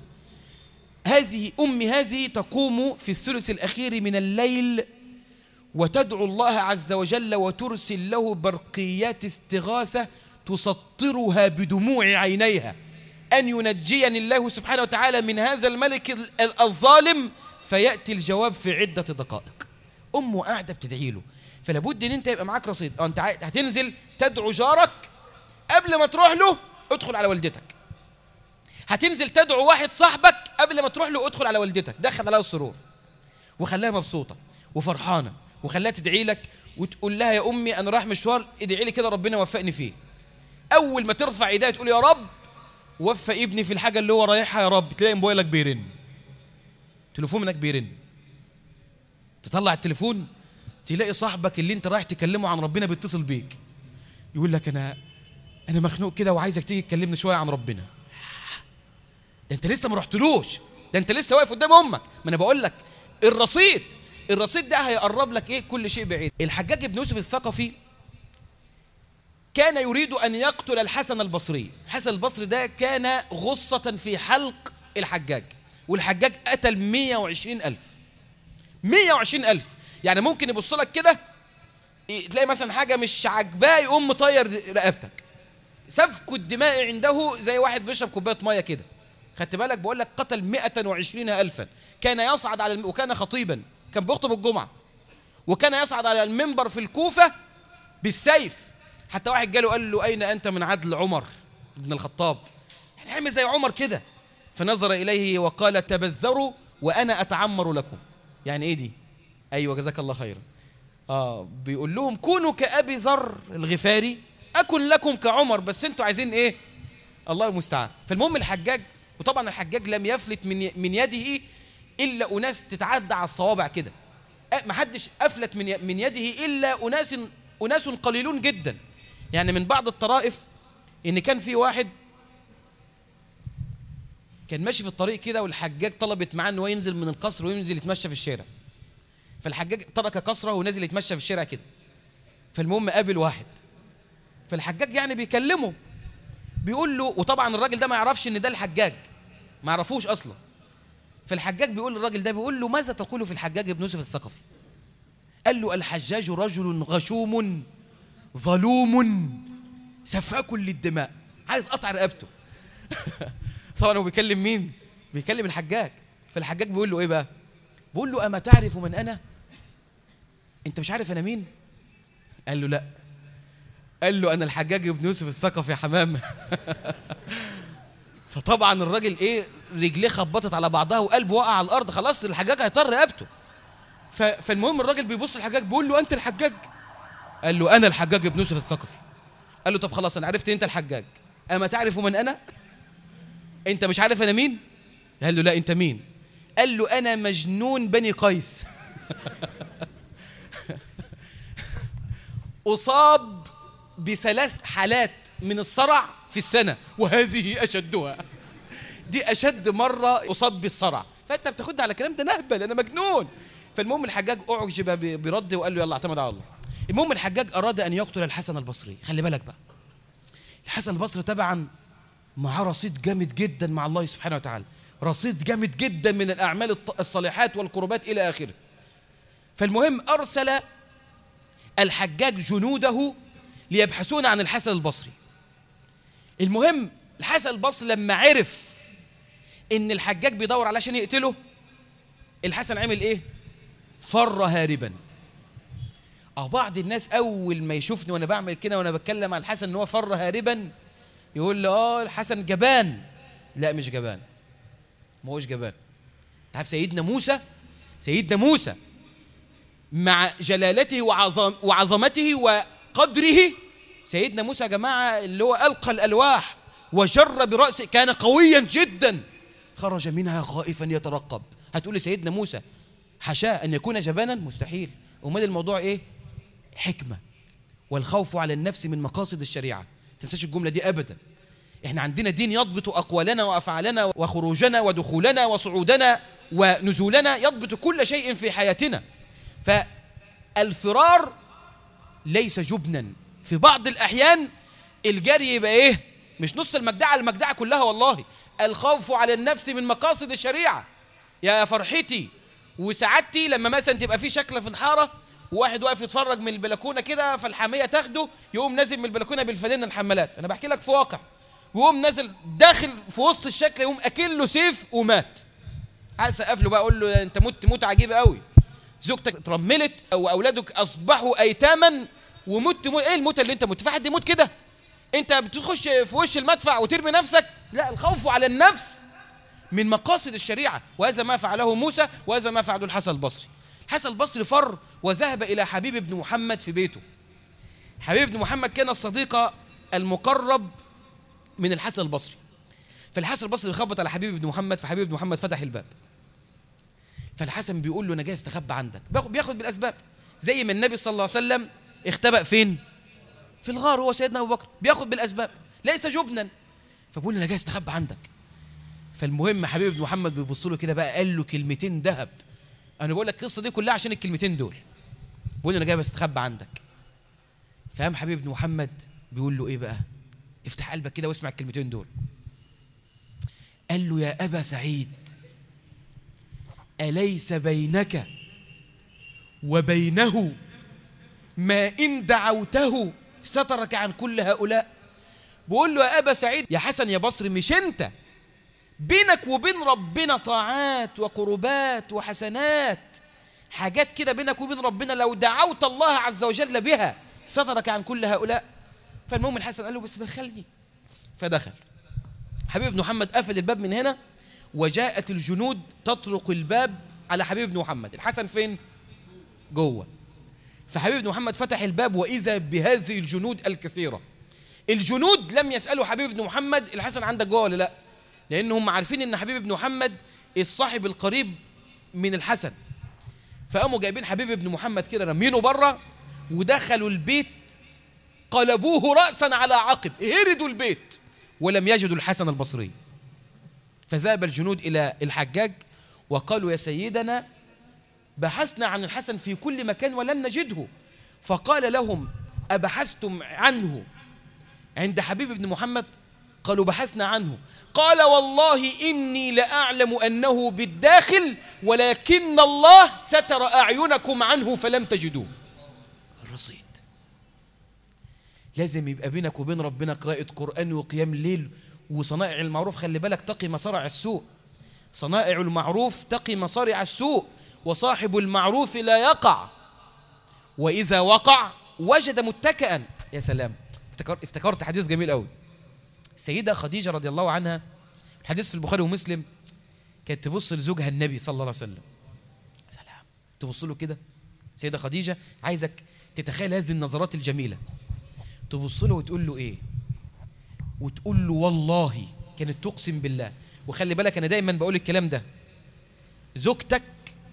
هذه تقوم في الثلث الأخير من الليل وتدعو الله عز وجل وترسل له برقيات استغاثة تسطرها بدموع عينيها أن ينجيني الله سبحانه وتعالى من هذا الملك الظالم، فيأتي الجواب في عدة دقائق. أمه قاعدة بتدعي له. فلابد ان انت يبقى معاك رصيد. انت هتنزل تدعو جارك قبل ما تروح له ادخل على والدتك. هتنزل تدعو واحد صاحبك قبل ما تروح له ادخل على والدتك، دخل عليها السرور وخليها مبسوطه وفرحانه، وخليها تدعي لك وتقول لها يا امي انا رايح مشوار ادعي لي كده ربنا يوفقني فيه. اول ما ترفع ايديها تقول يا رب وفق ابني في الحاجه اللي هو رايحها يا رب، تلاقي موبايلك بيرن، تليفونك بيرن، تطلع التليفون تلاقي صاحبك اللي انت رايح تكلمه عن ربنا بيتصل بيك يقول لك انا مخنوق كده وعايزك تيجي تكلمني شويه عن ربنا. ده انت لسه ما رحتلوش، ده انت لسه واقف قدام امك. ما انا بقول لك الرصيد ده هيقرب لك ايه كل شيء بعيد. الحجاج بن يوسف الثقفي كان يريد ان يقتل الحسن البصري. الحسن البصري ده كان غصة في حلق الحجاج، والحجاج قتل 120,000. 120,000 يعني ممكن يبص لك كده تلاقي مثلا حاجة مش عاجباه يقوم مطير رقبتك. سفك الدماء عنده زي واحد بيشرب كوباية مية كده. خدت بالك؟ بقول لك قتل 120,000. كان يصعد على وكان خطيبا، كان بيخطب الجمعة، وكان يصعد على المنبر في الكوفة بالسيف. حتى واحد جاله قال له أين أنت من عدل عمر بن الخطاب؟ يعني عامل زي عمر كده. فنظر إليه وقال تبذروا وأنا أتعمر لكم. يعني إيه دي؟ أيوة جزاك الله خيرا. بيقول لهم كونوا كأبي ذر الغفاري أكن لكم كعمر، بس أنتوا عايزين إيه؟ الله المستعان. فالمهم الحجاج، وطبعا الحجاج لم يفلت من يده إلا أناس تتعدى على الصوابع كده. ما حدش أفلت من يده إلا أناس قليلون جدا. يعني من بعض الطرائف إن كان في واحد كان ماشي في الطريق كده، والحجاج طلبت معاه إنه ينزل من القصر وينزل يتمشى في الشارع. فالحجاج ترك قصره ونزل يتمشى في الشارع كده. فالمهم قابل واحد، فالحجاج يعني بيكلمه، بيقول له، وطبعا الراجل ده ما يعرفش ان ده الحجاج، ما يعرفوش اصلا. فالحجاج بيقول للراجل ده، بيقول له ماذا تقول في الحجاج بن يوسف الثقفي؟ قال له الحجاج رجل غشوم ظلوم سفاك للدماء، عايز قطع رقبته. طبعا هو بيكلم مين؟ بيكلم الحجاج. فالحجاج بيقول له ايه بقى؟ بيقول له اما تعرف من انا؟ انت مش عارف انا مين؟ قال له لا. قال له انا الحجاج بن يوسف الثقفي يا حمام. فطبعا الراجل ايه، رجليه خبطت على بعضها وقلبه وقع على الارض، خلاص الحجاج هيطر رقبته. فالمهم الراجل بيبص للحجاج بيقول له انت الحجاج؟ قال له انا الحجاج بن يوسف الثقفي. قال له طب خلاص انا عرفت انت الحجاج، اما تعرف من انا؟ انت مش عارف انا مين؟ قال له لا. انت مين؟ قال له انا مجنون بني قيس. اصاب ب3 حالات من الصرع في السنة، وهذه أشدها. دي أشد مرة أصاب بالصرع. فأنت بتاخدها على كلام ده نهبل، أنا مجنون. فالمهم الحجاج أعجب برده وقال له يلا اعتمد على الله. المهم الحجاج أراد أن يقتل الحسن البصري. خلي بالك بقى، الحسن البصري طبعا معاه رصيد جامد جدا مع الله سبحانه وتعالى، رصيد جامد جدا من الأعمال الصالحات والقربات إلى آخره. فالمهم أرسل الحجاج جنوده ليبحثون عن الحسن البصري. المهم الحسن البصري لما عرف ان الحجاج بيدور عليه عشان يقتله، الحسن عمل ايه؟ فر هاربا. بعض الناس اول ما يشوفني وانا بعمل كده وانا بتكلم عن الحسن ان هو فر هاربا يقول لي الحسن جبان. لا مش جبان، ما هوش جبان. تعرف سيدنا موسى مع جلالته وعظمته وقدره، سيدنا موسى يا جماعة اللي هو ألقى الألواح وجر برأسه كان قويا جدا، خرج منها خائفا يترقب. هتقول لي سيدنا موسى حشاء أن يكون جبانا؟ مستحيل. أمال الموضوع إيه؟ حكمة. والخوف على النفس من مقاصد الشريعة. تنساش الجملة دي أبدا. إحنا عندنا دين يضبط أقوالنا وأفعالنا وخروجنا ودخولنا وصعودنا ونزولنا، يضبط كل شيء في حياتنا. فالفرار ليس جبنا. في بعض الأحيان الجري يبقى إيه؟ مش نص المجدعة، المجدعة كلها والله. الخوف على النفس من مقاصد الشريعة. يا فرحتي وسعادتي لما مثلا تبقى في شكلة في الحارة وواحد واقف يتفرج من البلكونة كده، فالحامية تاخده يقوم نازل من البلكونة بالفانلة الحمالات. أنا بحكي لك في واقع. ويقوم نازل داخل في وسط الشكل، يقوم أكل له سيف ومات. عايز أسقف له بقى أقول له أنت موت عجيبة قوي. زوجتك اترملت وأولادك أصبحوا أيتاما ومت. ايه الموتة اللي انت مت؟ في حد يموت كده؟ انت بتخش في وش المدفع وترمي نفسك؟ لا، الخوف على النفس من مقاصد الشريعة. وهذا ما فعله موسى، وهذا ما فعله الحسن البصري. الحسن البصري فر وذهب إلى حبيب بن محمد في بيته. حبيب بن محمد كان الصديق المقرب من الحسن البصري. فالحسن البصري خبط على حبيب بن محمد، فحبيب بن محمد فتح الباب. فالحسن بيقول له انا جاي استخبى عندك. بياخد بالاسباب، زي ما النبي صلى الله عليه وسلم اختبأ فين؟ في الغار هو سيدنا ابو بكر، بياخد بالاسباب ليس جبنا. فبقول له انا جاي استخبى عندك. فالمهم حبيب بن محمد بيبص له كده بقى، قال له كلمتين ذهب. انا بقول لك القصه دي كلها عشان الكلمتين دول، بقول له انا جاي بستخبى عندك. فقام حبيب بن محمد بيقول له ايه بقى؟ افتح قلبك كده واسمع الكلمتين دول. قال له يا ابا سعيد، اليس بينك وبينه ما ان دعوته سترك عن كل هؤلاء؟ بقول له يا ابا سعيد، يا حسن يا بصري، مش انت بينك وبين ربنا طاعات وقربات وحسنات، حاجات كده بينك وبين ربنا لو دعوت الله عز وجل بها سترك عن كل هؤلاء؟ فالمهم الحسن قال له بس دخلني. فدخل. حبيب بن محمد قفل الباب من هنا، وجاءت الجنود تطرق الباب على حبيب بن محمد. الحسن فين؟ جوه. فحبيب بن محمد فتح الباب وإذا بهذه الجنود الكثيرة. الجنود لم يسألوا حبيب بن محمد الحسن عندك جوه ولا لا، لأنهم عارفين إن حبيب بن محمد الصاحب القريب من الحسن. فقاموا جايبين حبيب بن محمد كده رمينه بره، ودخلوا البيت قلبوه رأسا على عقب، هردوا البيت ولم يجدوا الحسن البصري. فذهب الجنود إلى الحجاج وقالوا يا سيدنا بحثنا عن الحسن في كل مكان ولم نجده. فقال لهم أبحثتم عنه عند حبيب بن محمد؟ قالوا بحثنا عنه. قال والله إني لأعلم أنه بالداخل ولكن الله ستر أعينكم عنه فلم تجدوه. الرصيد لازم يبقى بينك وبين ربنا قراءة قرآن وقيام ليل وصنائع المعروف. خلي بالك تقي مصارع السوء، صنائع المعروف تقي مصارع السوء، وصاحب المعروف لا يقع، وإذا وقع وجد متكئا. يا سلام، افتكرت حديث جميل قوي. السيدة خديجة رضي الله عنها، الحديث في البخاري ومسلم، كانت تبص لزوجها النبي صلى الله عليه وسلم. سلام، تبص له كده السيدة خديجة، عايزك تتخيل هذه النظرات الجميلة، تبص له وتقول له ايه؟ وتقول له والله، كانت تقسم بالله. وخلي بالك انا دايما بقول الكلام ده، زوجتك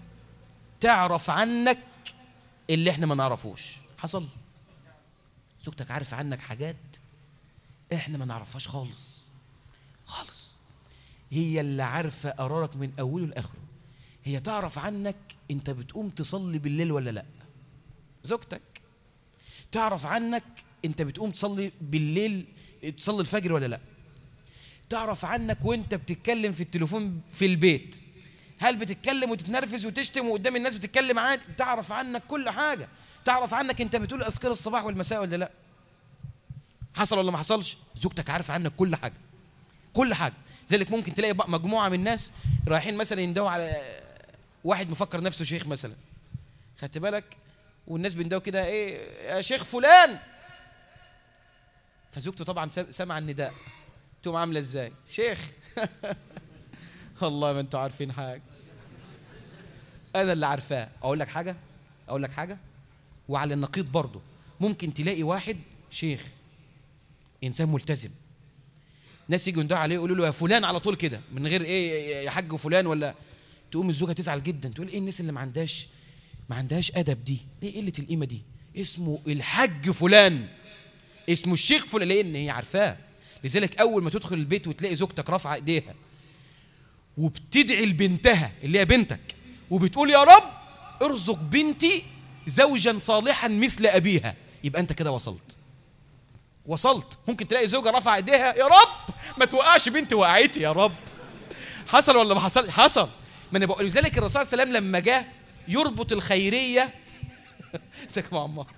تعرف عنك اللي احنا ما نعرفوش. حصل؟ زوجتك عارف عنك حاجات احنا ما نعرفهاش خالص خالص. هي اللي عارفه قرارك من اوله لاخره. هي تعرف عنك انت بتقوم تصلي بالليل ولا لا. زوجتك تعرف عنك انت بتقوم تصلي بالليل، تصلي الفجر ولا لا. تعرف عنك وانت بتتكلم في التليفون في البيت، هل بتتكلم وتتنرفز وتشتم وقدام الناس بتتكلم عادي. تعرف عنك كل حاجه. تعرف عنك انت بتقول اذكار الصباح والمساء ولا لا. حصل ولا ما حصلش؟ زوجتك عارفه عنك كل حاجه كل حاجه. ذلك ممكن تلاقي مجموعه من الناس رايحين مثلا يندهوا على واحد مفكر نفسه شيخ مثلا، خدت بالك، والناس بيندهوا كده ايه يا شيخ فلان، فزوجته طبعا سمع النداء، تقوم عامله ازاي؟ شيخ والله ما انتوا عارفين حاجه، انا اللي عارفاه. اقول لك حاجه وعلى النقيض برضه، ممكن تلاقي واحد شيخ انسان ملتزم، ناس يجوا يندهوا عليه يقولوا له يا فلان على طول كده من غير ايه يا حاج فلان، ولا تقوم الزوجه تزعل جدا، تقول ايه الناس اللي ما عندهاش ادب دي، ايه قله القيمه دي، اسمه الحاج فلان، اسمه الشيخ فلان، لان هي عارفاه. لذلك اول ما تدخل البيت وتلاقي زوجتك رافعه ايديها وبتدعي لبنتها اللي هي بنتك وبتقول يا رب ارزق بنتي زوجا صالحا مثل ابيها، يبقى انت كده وصلت. ممكن تلاقي زوجة رفع ايديها يا رب ما توقعش بنتي وقعتي يا رب. حصل ولا ما حصل؟ حصل. ما انا بقول لذلك الرسول صلى الله عليه وسلم لما جاء يربط الخيريه ساك مع عمار،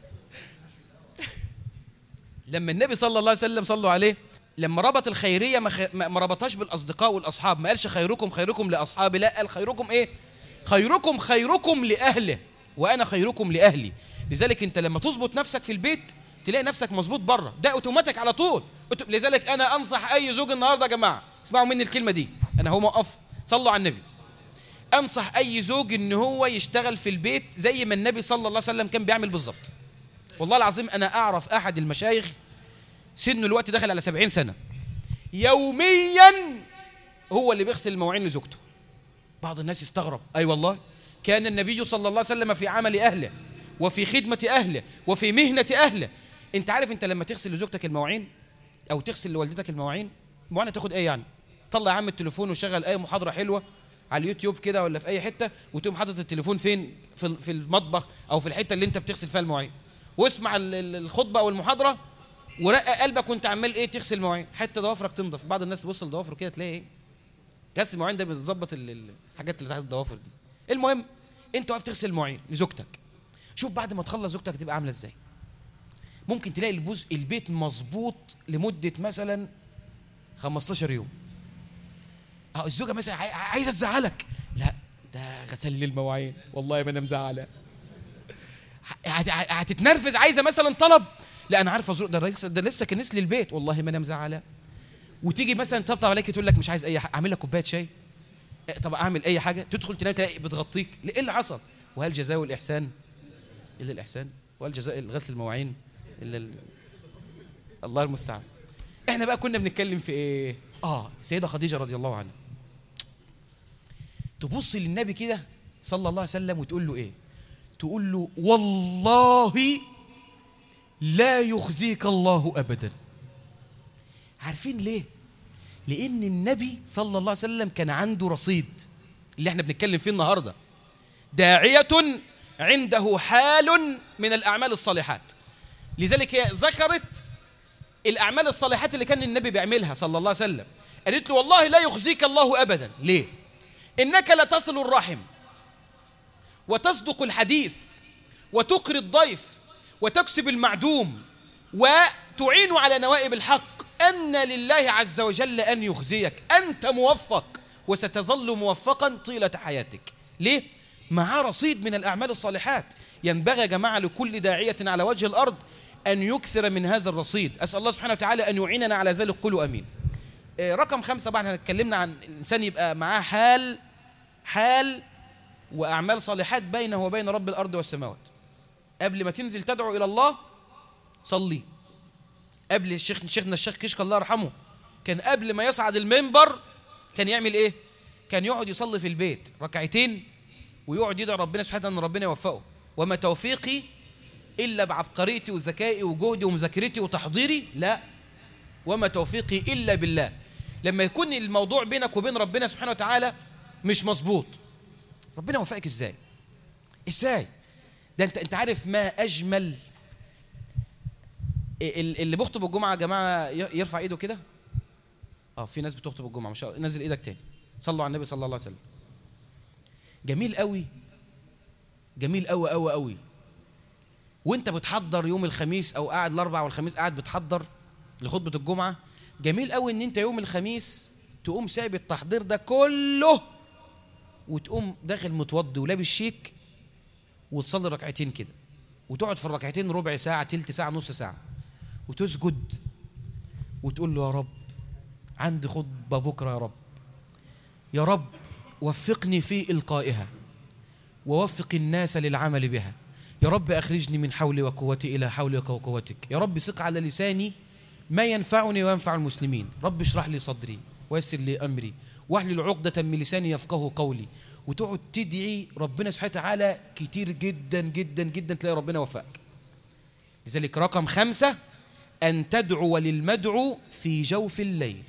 لما النبي صلى الله عليه وسلم صلوا عليه، لما ربط الخيريه ما ربطهاش بالاصدقاء والاصحاب، ما قالش خيركم لاصحابي، لا، قال خيركم ايه؟ خيركم لاهله وانا خيركم لاهلي. لذلك انت لما تظبط نفسك في البيت تلاقي نفسك مظبوط بره، ده اوتوماتيك على طول. لذلك انا انصح اي زوج النهارده يا جماعه، اسمعوا مني الكلمه دي، انا هو موقف، صلوا على النبي. انصح اي زوج ان هو يشتغل في البيت زي ما النبي صلى الله عليه وسلم كان بيعمل بالظبط. والله العظيم انا اعرف احد المشايخ سنه الوقت دخل على 70 سنه، يوميا هو اللي بيغسل المواعين لزوجته. بعض الناس يستغرب، اي والله كان النبي صلى الله عليه وسلم في عمل اهله وفي خدمه اهله وفي مهنه اهله. انت عارف انت لما تغسل لزوجتك المواعين او تغسل لوالدتك المواعين تاخد ايه يعني؟ طلع يا عم التليفون وشغل اي محاضره حلوه على اليوتيوب كده ولا في اي حته، وتقوم حاطط التليفون فين؟ في المطبخ او في الحته اللي انت بتغسل فيها المواعين، واسمع الخطبه او المحاضره ورقق قلبك وانت عمال ايه تغسل المواعين، حتى ضوافرك تنضف. بعض الناس تبص لضوافره كده تلاقي ايه، غسل المواعين ده بتظبط الحاجات اللي تحت الضوافر دي. المهم انت واقف تغسل المواعين لزوجتك، شوف بعد ما تخلص زوجتك تبقى عامله ازاي. ممكن تلاقي البيت مظبوط لمده مثلا 15 يوم. الزوجه مثلا عايزه تزعلك، لا ده غسل لي المواعين والله ما انا مزعله. هتتنرفز، عايزه مثلا طلب، لا انا عارفه ده لسه كنس لي البيت والله ما انا مزعله. وتيجي مثلا تطبطب عليك تقول لك مش عايز اي حاجه، اعمل لك كوبايه شاي، طب اعمل اي حاجه، تدخل تنام تلاقي بتغطيك، ايه اللي حصل؟ وهل جزاء الاحسان الا الاحسان؟ وهل جزاء غسل المواعين الا الله المستعان. احنا بقى كنا بنتكلم في ايه؟ سيدة خديجة رضي الله عنها تبص للنبي كده صلى الله عليه وسلم وتقول له ايه؟ تقول له والله لا يخزيك الله ابدا. عارفين ليه؟ لان النبي صلى الله عليه وسلم كان عنده رصيد اللي احنا بنتكلم فيه النهارده، داعية عنده حال من الاعمال الصالحات. لذلك هي ذكرت الاعمال الصالحات اللي كان النبي بيعملها صلى الله عليه وسلم، قالت له والله لا يخزيك الله ابدا. ليه؟ انك لتصل الرحم وتصدق الحديث وتقري الضيف وتكسب المعدوم وتعين على نوائب الحق، أن لله عز وجل أن يخزيك، أنت موفق وستظل موفقا طيلة حياتك. ليه؟ معاه رصيد من الأعمال الصالحات. ينبغي يا جماعة لكل داعية على وجه الأرض أن يكثر من هذا الرصيد. أسأل الله سبحانه وتعالى أن يعيننا على ذلك، قولوا أمين. رقم 5 طبعا احنا اتكلمنا عن الإنسان يبقى معاه حال وأعمال صالحات بينه وبين رب الأرض والسماوات. قبل ما تنزل تدعو إلى الله صلي. قبل شيخنا الشيخ كشك الله يرحمه كان قبل ما يصعد المنبر كان يعمل ايه؟ كان يقعد يصلي في البيت ركعتين ويقعد يدعو ربنا سبحانه ان ربنا يوفقه. وما توفيقي الا بعبقريتي وذكائي وجهدي ومذاكرتي وتحضيري، لا، وما توفيقي الا بالله. لما يكون الموضوع بينك وبين ربنا سبحانه وتعالى مش مظبوط، ربنا يوفقك ازاي؟ ده انت عارف ما اجمل اللي بيخطب الجمعه يا جماعه يرفع ايده كده. في ناس بتخطب الجمعه، مش نزل ايدك تاني. صلوا على النبي صلى الله عليه وسلم. جميل قوي، جميل قوي قوي قوي. وانت بتحضر يوم الخميس او قاعد الاربع والخميس قاعد بتحضر لخطبه الجمعه، جميل قوي ان انت يوم الخميس تقوم سايب التحضير ده كله وتقوم داخل متوضي ولابس شيك وتصلي ركعتين كده، وتقعد في الركعتين ربع ساعه، تلت ساعه، نص ساعه، وتسجد وتقول له يا رب عندي خطبة بكرة، يا رب وفقني في إلقائها ووفق الناس للعمل بها، يا رب أخرجني من حولي وقوتي إلى حولك وقوتك، يا رب سق على لساني ما ينفعني وينفع المسلمين، رب اشرح لي صدري ويسر لي أمري واحلل عقدة من لساني يفقه قولي. وتقعد تدعي ربنا سبحانه وتعالى كتير جدا جدا جدا، تلاقي ربنا وفقك. لذلك رقم 5 أن تدعو للمدعو في جوف الليل.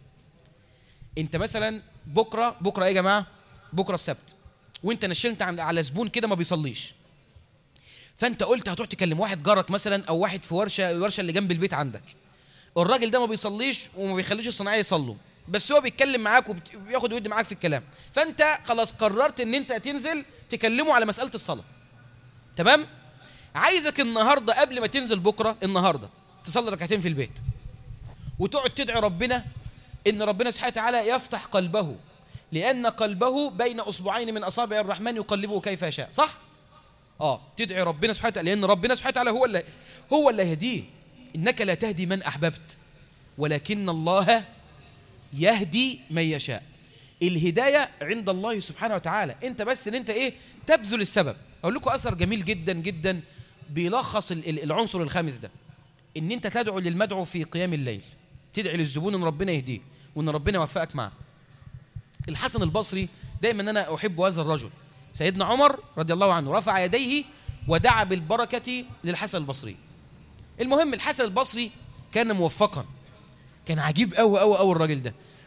أنت مثلا بكرة إيه يا جماعة؟ بكرة السبت، وأنت نشلت على زبون كده ما بيصليش، فأنت قلت هتروح تكلم واحد جارك مثلا أو واحد في ورشة اللي جنب البيت عندك. الراجل ده ما بيصليش وما بيخليش الصناعية يصلوا، بس هو بيتكلم معاك وبياخد ويدي معاك في الكلام، فأنت خلاص قررت أن أنت تنزل تكلمه على مسألة الصلاة. تمام؟ عايزك النهاردة قبل ما تنزل بكرة النهاردة تصلي ركعتين في البيت وتقعد تدعي ربنا إن ربنا سبحانه وتعالى يفتح قلبه، لأن قلبه بين أصبعين من أصابع الرحمن يقلبه كيف يشاء. صح؟ تدعي ربنا سبحانه وتعالى، لأن ربنا سبحانه وتعالى هو اللي يهديه. إنك لا تهدي من أحببت ولكن الله يهدي من يشاء. الهداية عند الله سبحانه وتعالى، أنت بس إن أنت تبذل السبب. أقول لكم أثر جميل جدا جدا بيلخص العنصر الخامس ده، إن أنت تدعو للمدعو في قيام الليل، تدعي للزبون إن ربنا يهديه وإن ربنا يوفقك معه. الحسن البصري دائما أنا أحب هذا الرجل، سيدنا عمر رضي الله عنه رفع يديه ودعا بالبركة للحسن البصري. المهم الحسن البصري كان موفقا، كان عجيب أوي أوي أوي الراجل ده.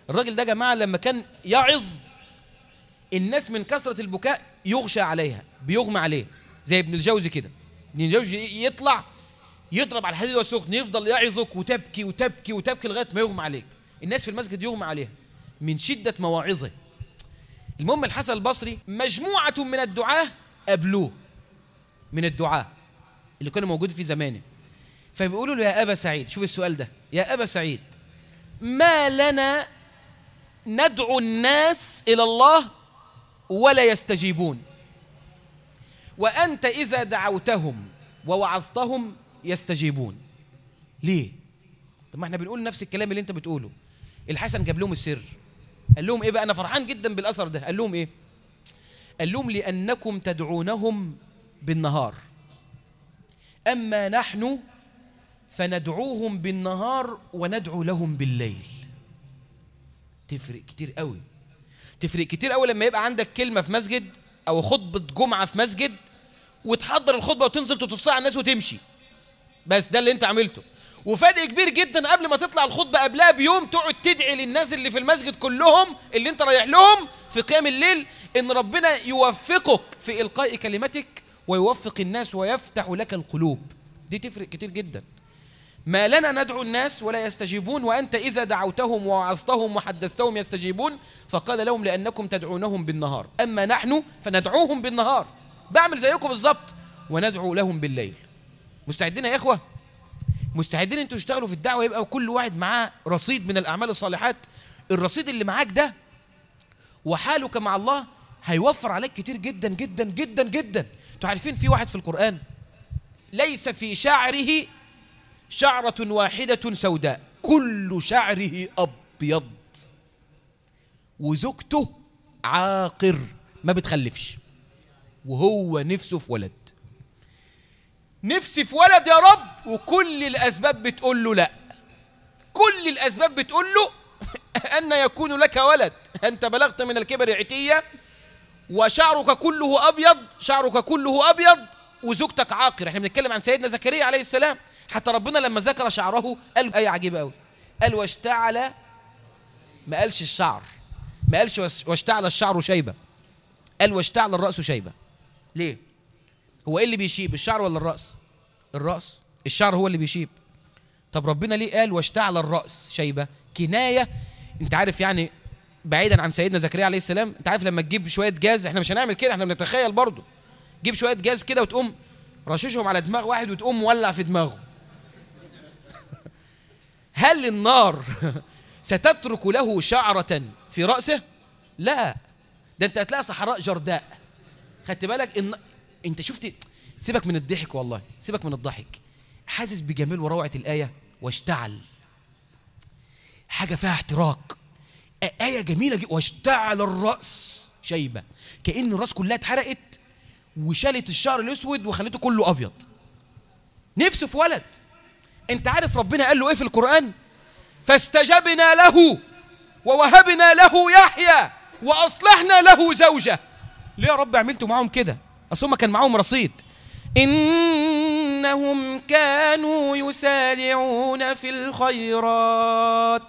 الراجل ده يا جماعة لما كان يعظ الناس من كثرة البكاء يغشى عليها، بيغمى عليه، زي ابن الجوزي كده. ابن الجوزي يطلع يضرب على الحديد والسخن، يفضل يعظك وتبكي وتبكي وتبكي لغاية ما يغمى عليك. الناس في المسجد يغمى عليها من شدة مواعظه. المهم الحسن البصري مجموعة من الدعاة قابلوه، من الدعاة اللي كانوا موجودين في زمانه، فبيقولوا له يا أبا سعيد، شوف السؤال ده، يا أبا سعيد ما لنا ندعو الناس إلى الله ولا يستجيبون، وأنت إذا دعوتهم ووعظتهم يستجيبون، ليه؟ طب ما احنا بنقول نفس الكلام اللي انت بتقوله. الحسن جاب لهم السر، قال لهم ايه بقى؟ انا فرحان جدا بالاثر ده. قال لهم ايه؟ قال لهم لانكم تدعونهم بالنهار، اما نحن فندعوهم بالنهار وندعو لهم بالليل. تفرق كتير قوي، تفرق كتير قوي لما يبقى عندك كلمه في مسجد او خطبه جمعه في مسجد وتحضر الخطبه وتنزل تتصل على الناس وتمشي، بس ده اللي انت عملته. وفرق كبير جدا قبل ما تطلع الخطبه قبلها بيوم تقعد تدعي للناس اللي في المسجد كلهم اللي انت رايح لهم في قيام الليل ان ربنا يوفقك في القاء كلمتك ويوفق الناس ويفتح لك القلوب. دي تفرق كتير جدا. ما لنا ندعو الناس ولا يستجيبون وانت اذا دعوتهم ووعظتهم وحدثتهم يستجيبون، فقال لهم لانكم تدعونهم بالنهار اما نحن فندعوهم بالنهار، بعمل زيكم بالظبط، وندعو لهم بالليل. مستعدين يا اخوه؟ مستعدين انتوا تشتغلوا في الدعوه يبقى كل واحد معاه رصيد من الاعمال الصالحات؟ الرصيد اللي معاك ده وحالك مع الله هيوفر عليك كتير جدا جدا جدا جدا. انتوا عارفين في واحد في القرآن ليس في شعره شعرة واحدة سوداء، كل شعره أبيض، وزوجته عاقر ما بتخلفش، وهو نفسه في ولد. نفسي في ولد يا رب، وكل الأسباب بتقول له لا، كل الأسباب بتقول له أن يكون لك ولد، أنت بلغت من الكبر عتية وشعرك كله أبيض، شعرك كله أبيض وزوجتك عاقر. احنا بنتكلم عن سيدنا زكريا عليه السلام، حتى ربنا لما ذكر شعره قال آية عجيبة قوي، قال واشتعل، ما قالش الشعر، ما قالش واشتعل الشعر شيبة، قال واشتعل الرأس شيبة. ليه؟ هو ايه اللي بيشيب، الشعر ولا الرأس؟ الرأس، الشعر هو اللي بيشيب. طب ربنا ليه قال واشتعل الرأس شيبة؟ كناية. انت عارف يعني بعيدا عن سيدنا زكريا عليه السلام، انت عارف لما تجيب شوية جاز، احنا مش هنعمل كده، احنا بنتخيل برضو، جيب شوية جاز كده وتقوم رششهم على دماغ واحد وتقوم مولع في دماغه. هل النار ستترك له شعرة في رأسه؟ لا، ده انت هتلاقي صحراء جرداء. خدت بالك انت شفت؟ سيبك من الضحك والله، سيبك من الضحك، حاسس بجمال وروعة الآية واشتعل، حاجة فيها احتراق، آية جميلة جدا. واشتعل الرأس شيبة، كأن الرأس كلها اتحرقت وشالت الشعر الأسود وخلته كله أبيض. نفسه في ولد. انت عارف ربنا قال له ايه في القرآن؟ فاستجبنا له ووهبنا له يحيى وأصلحنا له زوجة. ليه يا رب عملتوا معهم كده؟ أصل هم كان معهم رصيد. إنهم كانوا يسارعون في الخيرات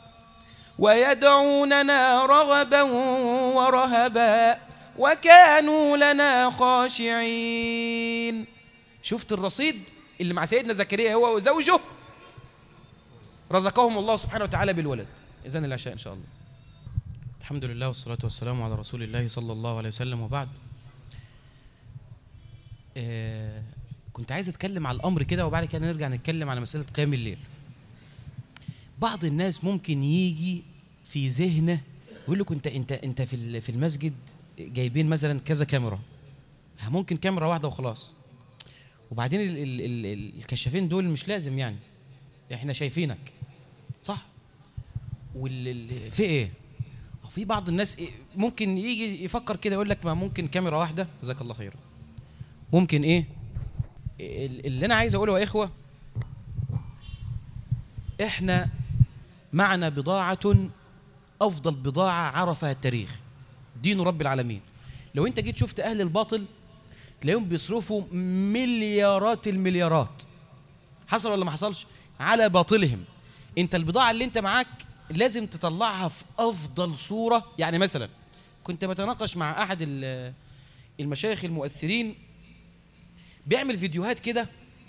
ويدعوننا رغبا ورهبا وكانوا لنا خاشعين. شفت الرصيد اللي مع سيدنا زكريا هو وزوجه؟ رزقهم الله سبحانه وتعالى بالولد. إذن العشاء إن شاء الله. الحمد لله والصلاة والسلام على رسول الله صلى الله عليه وسلم، وبعد. كنت عايز أتكلم على الأمر كده وبعد كده نرجع نتكلم على مسألة قيام الليل. بعض الناس ممكن يجي في ذهنه يقول لك انت في المسجد جايبين مثلا كذا كاميرا، ممكن كاميرا واحدة وخلاص، وبعدين الكشافين دول مش لازم، يعني احنا شايفينك صح، في ايه؟ في بعض الناس ممكن يجي يفكر كده يقول لك ما ممكن كاميرا واحدة، جزاك الله خيرا، ممكن ايه؟ اللي انا عايز اقوله يا اخوة، احنا معنا بضاعة افضل بضاعة عرفها التاريخ، دين رب العالمين. لو انت جيت شفت اهل الباطل تلاقيهم بيصرفوا مليارات المليارات، حصل ولا ما حصلش؟ على باطلهم. انت البضاعة اللي انت معاك لازم تطلعها في افضل صوره. يعني مثلا كنت بتناقش مع احد المشايخ المؤثرين، بيعمل فيديوهات كده،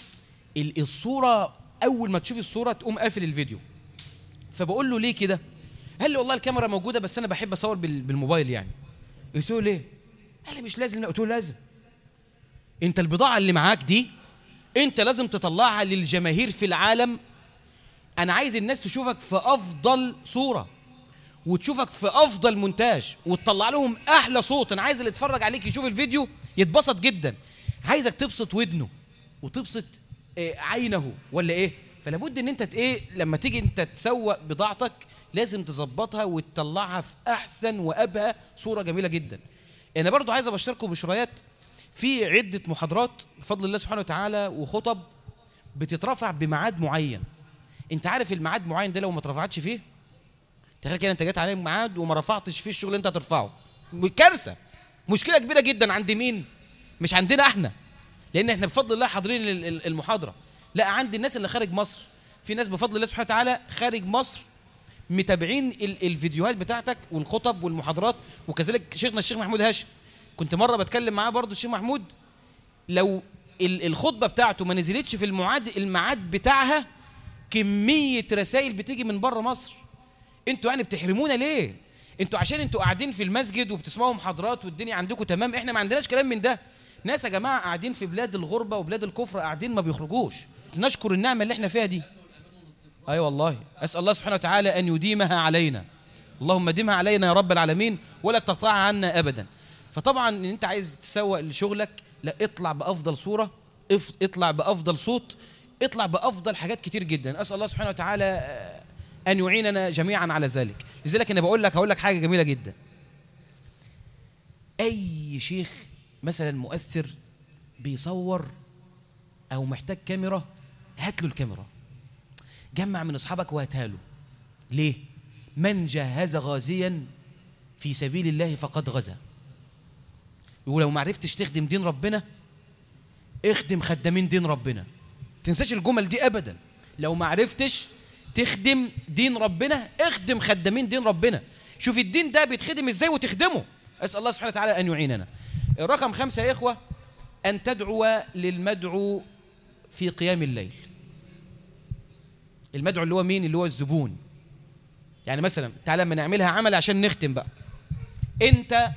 الصوره اول ما تشوف الصوره تقوم قافل الفيديو. فبقول له ليه كده؟ قال لي والله الكاميرا موجوده بس انا بحب اصور بالموبايل يعني. قلت له ليه؟ قال لي مش لازم. قلت له لازم. انت البضاعه اللي معاك دي انت لازم تطلعها للجماهير في العالم. انا عايز الناس تشوفك في افضل صوره وتشوفك في افضل مونتاج وتطلع لهم احلى صوت. انا عايز اللي يتفرج عليك يشوف الفيديو يتبسط جدا. عايزك تبسط ودنه وتبسط عينه ولا ايه. فلا بد ان انت ايه لما تيجي انت تسوق بضاعتك لازم تظبطها وتطلعها في احسن وابهى صوره جميله جدا. انا برضو عايز ابشركم بشرايات في عده محاضرات بفضل الله سبحانه وتعالى وخطب بتترفع بميعاد معين. انت عارف الميعاد معين ده لو ما اترفعتش فيه، تخيل كده انت جات عليك ميعاد وما رفعتش فيه الشغل اللي انت هترفعه، كارثه، مشكله كبيره جدا. عند مين؟ مش عندنا احنا، لان احنا بفضل الله حاضرين المحاضره. لا، عند الناس اللي خارج مصر. في ناس بفضل الله سبحانه وتعالى خارج مصر متابعين الفيديوهات بتاعتك والخطب والمحاضرات. وكذلك شيخنا الشيخ محمود هاشم، كنت مره بتكلم معاه برضو الشيخ محمود، لو الخطبه بتاعته ما نزلتش في الميعاد بتاعها، كميه رسائل بتيجي من بره مصر. انتوا يعني بتحرمونا ليه؟ انتوا عشان انتوا قاعدين في المسجد وبتسمعوا محاضرات والدنيا عندكم تمام، احنا ما عندناش كلام من ده. ناس يا جماعه قاعدين في بلاد الغربه وبلاد الكفر قاعدين ما بيخرجوش. نشكر النعمه اللي احنا فيها دي. اي والله، اسال الله سبحانه وتعالى ان يديمها علينا. اللهم ديمها علينا يا رب العالمين ولا تقطعها عنا ابدا. فطبعا ان انت عايز تسوق لشغلك، لا اطلع بافضل صوره، اطلع بافضل صوت، اطلع بافضل حاجات كتير جدا. اسال الله سبحانه وتعالى ان يعيننا جميعا على ذلك. لذلك انا هقول لك حاجه جميله جدا. اي شيخ مثلا مؤثر بيصور او محتاج كاميرا، هات له الكاميرا، جمع من اصحابك وهاتها له. ليه؟ من جهز غازيا في سبيل الله فقد غزا. ولو ما عرفتش تخدم دين ربنا، اخدم خدامين دين ربنا. تنساش الجمل دي ابدا. لو ما عرفتش تخدم دين ربنا، اخدم خدامين دين ربنا. شوف الدين ده بيتخدم ازاي وتخدمه. اسال الله سبحانه وتعالى ان يعيننا. رقم 5 يا اخوه، ان تدعو للمدعو في قيام الليل. المدعو اللي هو مين؟ اللي هو الزبون. يعني مثلا تعالى لما نعملها عمل عشان نختم بقى. انت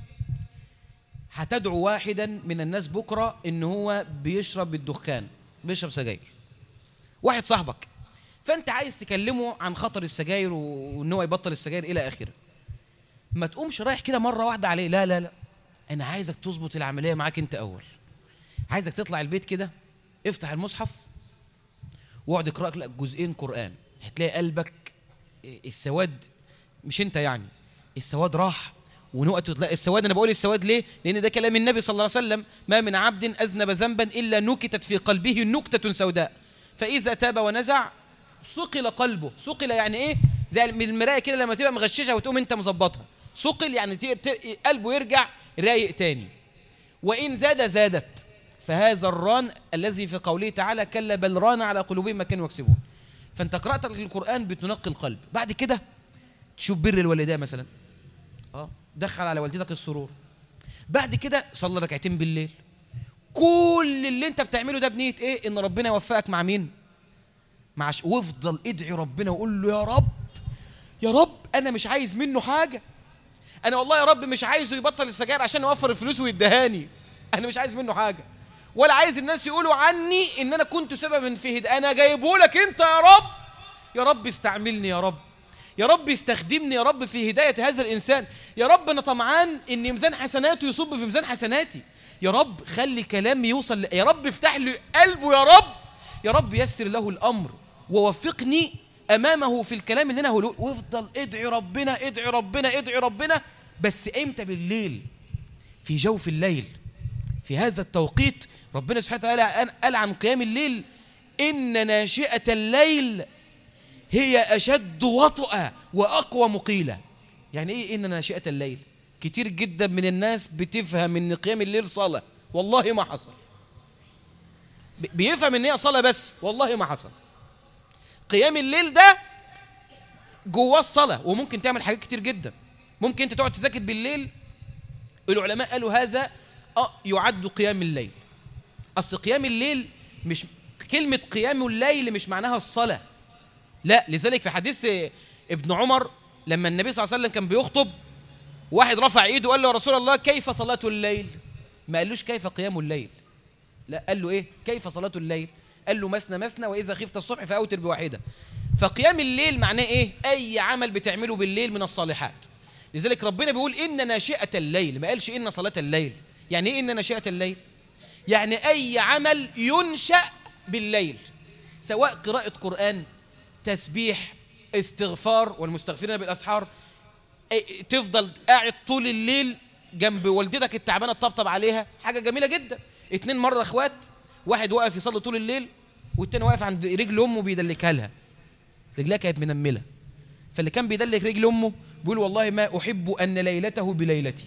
هتدعو واحدا من الناس بكره ان هو بيشرب الدخان، بيشرب سجاير، واحد صاحبك، فانت عايز تكلمه عن خطر السجاير وان هو يبطل السجاير الى اخره. ما تقومش رايح كده مره واحده عليه، لا لا لا، انا عايزك تظبط العمليه معاك انت اول. عايزك تطلع البيت كده، افتح المصحف واقعد اقرا لك جزئين قران، هتلاقي قلبك السواد، مش انت يعني، السواد راح. ونقطة لا السواد، انا بقول السواد ليه؟ لان ده كلام النبي صلى الله عليه وسلم: ما من عبد اذنب ذنبا الا نكتت في قلبه نكتة سوداء فاذا تاب ونزع صقل قلبه. صقل يعني ايه؟ زي من المرايه كده لما تبقى مغششه وتقوم انت مظبطها. صقل يعني قلبه يرجع رايق تاني. وان زادت. فهذا الران الذي في قوله تعالى: كلا بل ران على قلوبهم ما كانوا يكسبون. فانت قرات القران بتنقي القلب. بعد كده تشوف بر الوالدين مثلا، دخل على والدتك السرور. بعد كده صلي ركعتين بالليل. كل اللي انت بتعمله ده بنيه ايه؟ ان ربنا يوفقك مع مين؟ وافضل ادعي ربنا وقول له: يا رب يا رب انا مش عايز منه حاجه. انا والله يا رب مش عايزه يبطل السجاير عشان يوفر الفلوس ويدهاني. انا مش عايز منه حاجه، ولا عايز الناس يقولوا عني ان انا كنت سببا في هدايه. انا جايبه لك انت يا رب. يا رب استعملني يا رب، يا رب استخدمني يا رب في هدايه هذا الانسان. يا رب انا طمعان ان ميزان حسناته يصب في ميزان حسناتي. يا رب خلي كلامي يوصل يا رب افتح لي قلبه يا رب. يا رب يسر له الامر ووفقني امامه في الكلام اللي انا هقوله. وافضل ادعي ربنا ادعي ربنا ادعي ربنا. بس امتى؟ بالليل، في جوف الليل، في هذا التوقيت. ربنا سبحانه وتعالى قال عن قيام الليل: ان ناشئة الليل هي اشد وطئا واقوى مقيلة. يعني ايه ان ناشئة الليل؟ كتير جدا من الناس بتفهم ان قيام الليل صلاة، والله ما حصل. بيفهم ان هي صلاة بس، والله ما حصل. قيام الليل ده جواه الصلاة، وممكن تعمل حاجات كتير جدا. ممكن انت تقعد تذاكر بالليل، العلماء قالوا هذا يعد قيام الليل. اصل قيام الليل مش كلمة قيام الليل مش معناها الصلاة، لا. لذلك في حديث ابن عمر لما النبي صلى الله عليه وسلم كان بيخطب، واحد رفع ايده وقال له يا رسول الله كيف صلاة الليل؟ ما قالوش كيف قيام الليل، لا، قال له ايه؟ كيف صلاة الليل؟ قال له مثنى مثنى واذا خفت الصبح فاوتر بواحدة. فقيام الليل معناه ايه؟ اي عمل بتعمله بالليل من الصالحات. لذلك ربنا بيقول ان ناشئة الليل، ما قالش ان صلاة الليل. يعني ايه ان ناشئة الليل؟ يعني اي عمل ينشأ بالليل، سواء قراءة قرآن، تسبيح، استغفار، والمستغفرين بالاسحار، تفضل قاعد طول الليل جنب والدتك التعبانه تطبطب عليها، حاجه جميله جدا. 2 مرة اخوات، واحد واقف يصلي طول الليل والتاني واقف عند رجل امه بيدلكها لها، رجلها كانت منمله، فاللي كان بيدلك رجل امه بيقول والله ما احب ان ليلته بليلتي،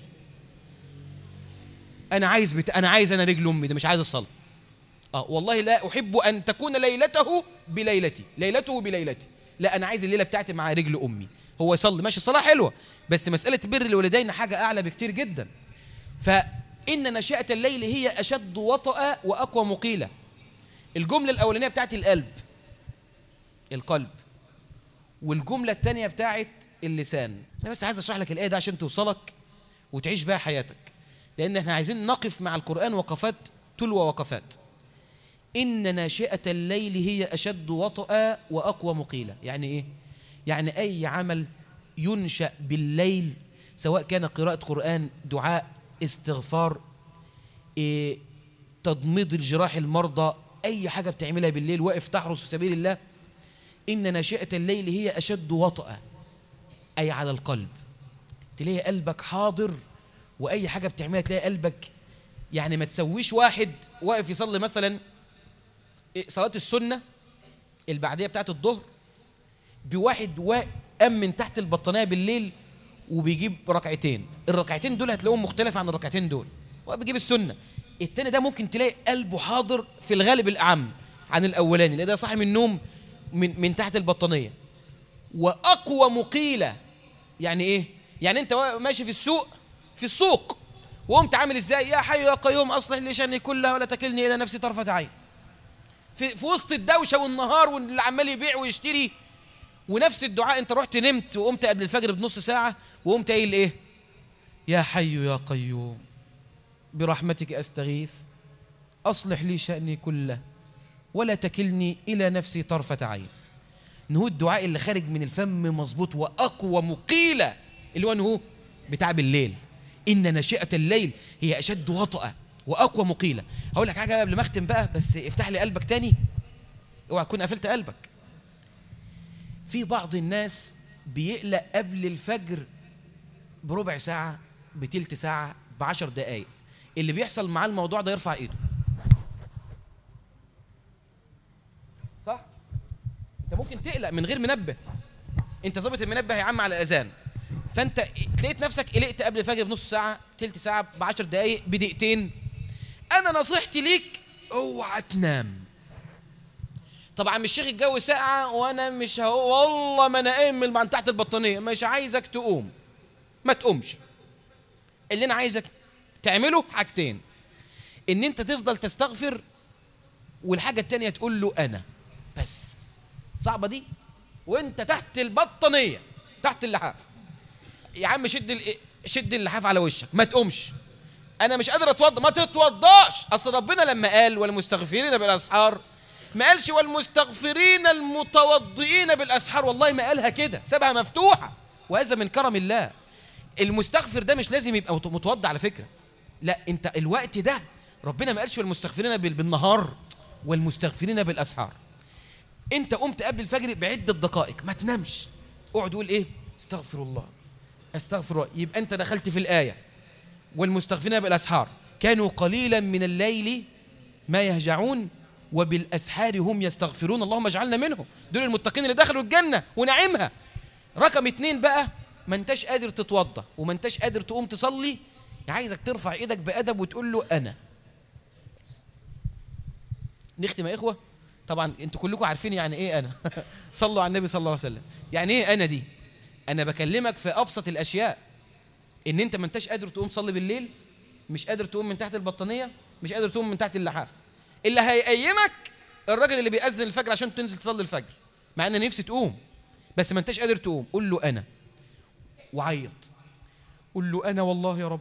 انا عايز انا رجل امي ده، مش عايز الصلاه. والله لا احب ان تكون ليلته بليلتي، ليلته بليلتي، لا انا عايز الليله بتاعتي مع رجل امي. هو يصلي ماشي، الصلاه حلوه، بس مساله بر الوالدين حاجه اعلى بكتير جدا. فان ناشئه الليل هي اشد وطأ واقوى مقيله. الجمله الاولانيه بتاعت القلب، والجمله الثانيه بتاعت اللسان. انا بس عايز اشرح لك الايه ده عشان توصلك وتعيش بها حياتك، لان احنا عايزين نقف مع القرآن وقفات تلو وقفات. إن ناشئة الليل هي أشد وطأ وأقوى مقيلة. يعني إيه؟ يعني أي عمل ينشأ بالليل، سواء كان قراءة قرآن، دعاء، استغفار، تضميد الجراح المرضى، أي حاجة بتعملها بالليل، واقف تحرس في سبيل الله، إن ناشئة الليل هي أشد وطأ، أي على القلب. تلاقي قلبك حاضر، وأي حاجة بتعملها تلاقي قلبك، يعني ما تسويش واحد واقف يصلي مثلا صلاة السنة البعدية بتاعت الظهر بواحد وقام من تحت البطانية بالليل وبيجيب ركعتين، الركعتين دول هتلاقوهم مختلف عن الركعتين دول، وبيجيب السنة. التاني ده ممكن تلاقي قلبه حاضر في الغالب الأعم عن الأولاني، لأن ده صاحي من النوم من تحت البطانية. وأقوى مقيلة، يعني إيه؟ يعني أنت ماشي في السوق وقمت عامل إزاي؟ يا حي يا قيوم أصلح لي شأني كلها ولا تكلني إلى نفسي طرفة عين. في وسط الدوشة والنهار واللي عمال يبيع ويشتري، ونفس الدعاء أنت رحت نمت وقمت قبل الفجر بنص ساعة وقمت قايل إيه؟ يا حي يا قيوم برحمتك أستغيث أصلح لي شأني كله ولا تكلني إلى نفسي طرفة عين. نهو الدعاء اللي خارج من الفم مظبوط وأقوى مقيلة، اللي هو نهو بتاع بالليل. إن ناشئة الليل هي أشد وطأ وأقوى مقيلة. هقول لك حاجة قبل ما أختم بقى، بس افتح لي قلبك تاني، اوعى تكون قفلت قلبك. في بعض الناس بيقلق قبل الفجر بربع ساعة، بتلت ساعة، ب10 دقايق. اللي بيحصل معاه الموضوع ده يرفع ايده. صح؟ انت ممكن تقلق من غير منبه، انت ظابط المنبه يا عم على الاذان، فانت تلاقيت نفسك قلقت قبل الفجر بنص ساعة، تلت ساعة، ب10 دقايق، بدقيقتين. انا نصيحتي ليك اوعى تنام. طبعا مش شيخ الجو ساقعة وانا مش والله ما انا قايم من تحت البطانية، مش عايزك تقوم، ما تقومش. اللي انا عايزك تعمله حاجتين، ان انت تفضل تستغفر، والحاجة التانية تقول له انا بس. صعبة دي وانت تحت البطانية تحت اللحاف. يا عم شد اللحاف على وشك، ما تقومش. انا مش قادر اتوضى، ما تتوضاش. اصل ربنا لما قال والمستغفرين بالاسحار ما قالش والمستغفرين المتوضئين بالاسحار، والله ما قالها كده، سابها مفتوحة، وهذا من كرم الله. المستغفر ده مش لازم يبقى متوضى على فكرة، لا، انت الوقت ده ربنا ما قالش والمستغفرين بالنهار، والمستغفرين بالاسحار. انت قمت قبل الفجر بعدة دقائق، ما تنامش، اقعد قول ايه؟ استغفر الله استغفر الله. يبقى انت دخلت في الآية والمستغفرين بالاسحار كانوا قليلا من الليل ما يهجعون وبالاسحار هم يستغفرون. اللهم اجعلنا منهم، دول المتقين اللي دخلوا الجنة ونعيمها. رقم 2 بقى، ما انتش قادر تتوضى وما انتش قادر تقوم تصلي، عايزك ترفع ايدك بأدب وتقول له انا. نختم يا اخوة، طبعا انتوا كلكم عارفين يعني ايه انا. صلوا على النبي صلى الله عليه وسلم. يعني ايه انا دي؟ انا بكلمك في ابسط الاشياء، ان انت ما انتش قادر تقوم تصلي بالليل، مش قادر تقوم من تحت البطانيه، مش قادر تقوم من تحت اللحاف. اللي هيقيمك الراجل اللي بيأذن الفجر عشان تنزل تصلي الفجر، مع ان نفسي تقوم بس ما انتش قادر تقوم. قول له انا، وعيط. قول له انا والله يا رب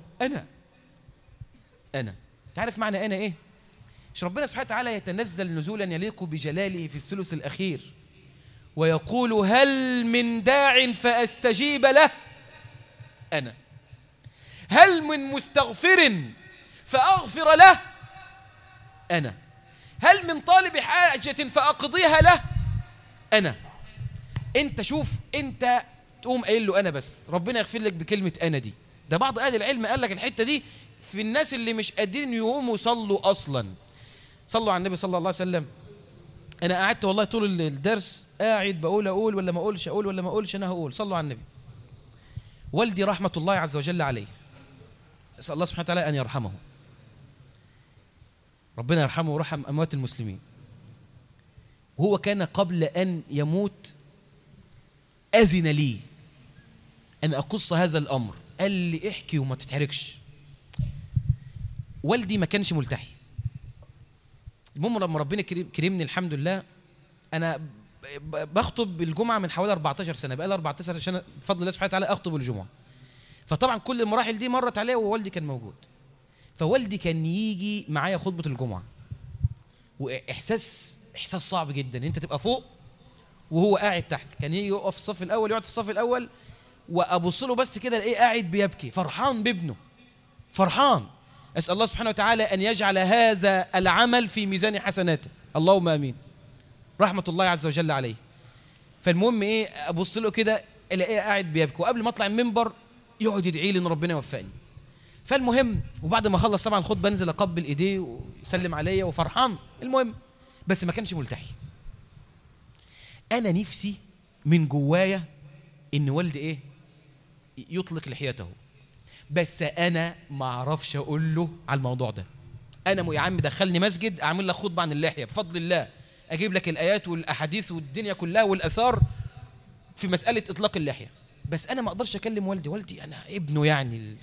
انا. تعرف معنى انا ايه؟ مش ربنا سبحانه وتعالى يتنزل نزولا يليق بجلاله في الثلث الاخير ويقول هل من داع فاستجيب له؟ انا. هل من مستغفر فاغفر له؟ انا. هل من طالب حاجة فاقضيها له؟ انا. انت شوف، انت تقوم قايل له انا بس، ربنا يغفر لك بكلمة انا دي. ده بعض اهل العلم قال لك الحتة دي في الناس اللي مش قادرين يقوموا يصلوا اصلا. صلوا على النبي صلى الله عليه وسلم. انا قعدت والله طول الدرس قاعد بقول اقول ولا ما اقولش، اقول ولا ما اقولش، انا هقول. صلوا على النبي. والدي رحمة الله عز وجل عليه، اسال الله سبحانه وتعالى ان يرحمه، ربنا يرحمه ورحم اموات المسلمين. وهو كان قبل ان يموت اذن لي ان اقص هذا الامر، قال لي احكي وما تتحركش. والدي ما كانش ملتحي. المهم لما ربنا كرمني الحمد لله، انا بخطب الجمعه من حوالي 14 سنه، بقى لي 14 سنه بفضل الله سبحانه وتعالى اخطب الجمعه. فطبعا كل المراحل دي مرت عليا ووالدي كان موجود. فوالدي كان يجي معايا خطبه الجمعه، واحساس صعب جدا، انت تبقى فوق وهو قاعد تحت. كان يجي يقف في الصف الاول، يقعد في الصف الاول، وابص له بس كده الاقيه قاعد بيبكي، فرحان بابنه، فرحان. اسال الله سبحانه وتعالى ان يجعل هذا العمل في ميزان حسناته، اللهم امين. رحمه الله عز وجل عليه. فالمهم ايه، ابص له كده الاقيه قاعد بيبكي، وقبل ما اطلع المنبر يقعد يدعي لي ان ربنا يوفقني. فالمهم وبعد ما اخلص طبعا الخطبه انزل اقبل ايديه ويسلم عليا وفرحان. المهم بس ما كانش ملتحي. انا نفسي من جوايا ان والدي ايه، يطلق لحيته، بس انا ما اعرفش اقول له على الموضوع ده. انا يا عم دخلني مسجد اعمل لك خطبه عن اللحيه بفضل الله، اجيب لك الايات والاحاديث والدنيا كلها والاثار في مساله اطلاق اللحيه، بس انا ما اقدرش اكلم والدي انا ابنه يعني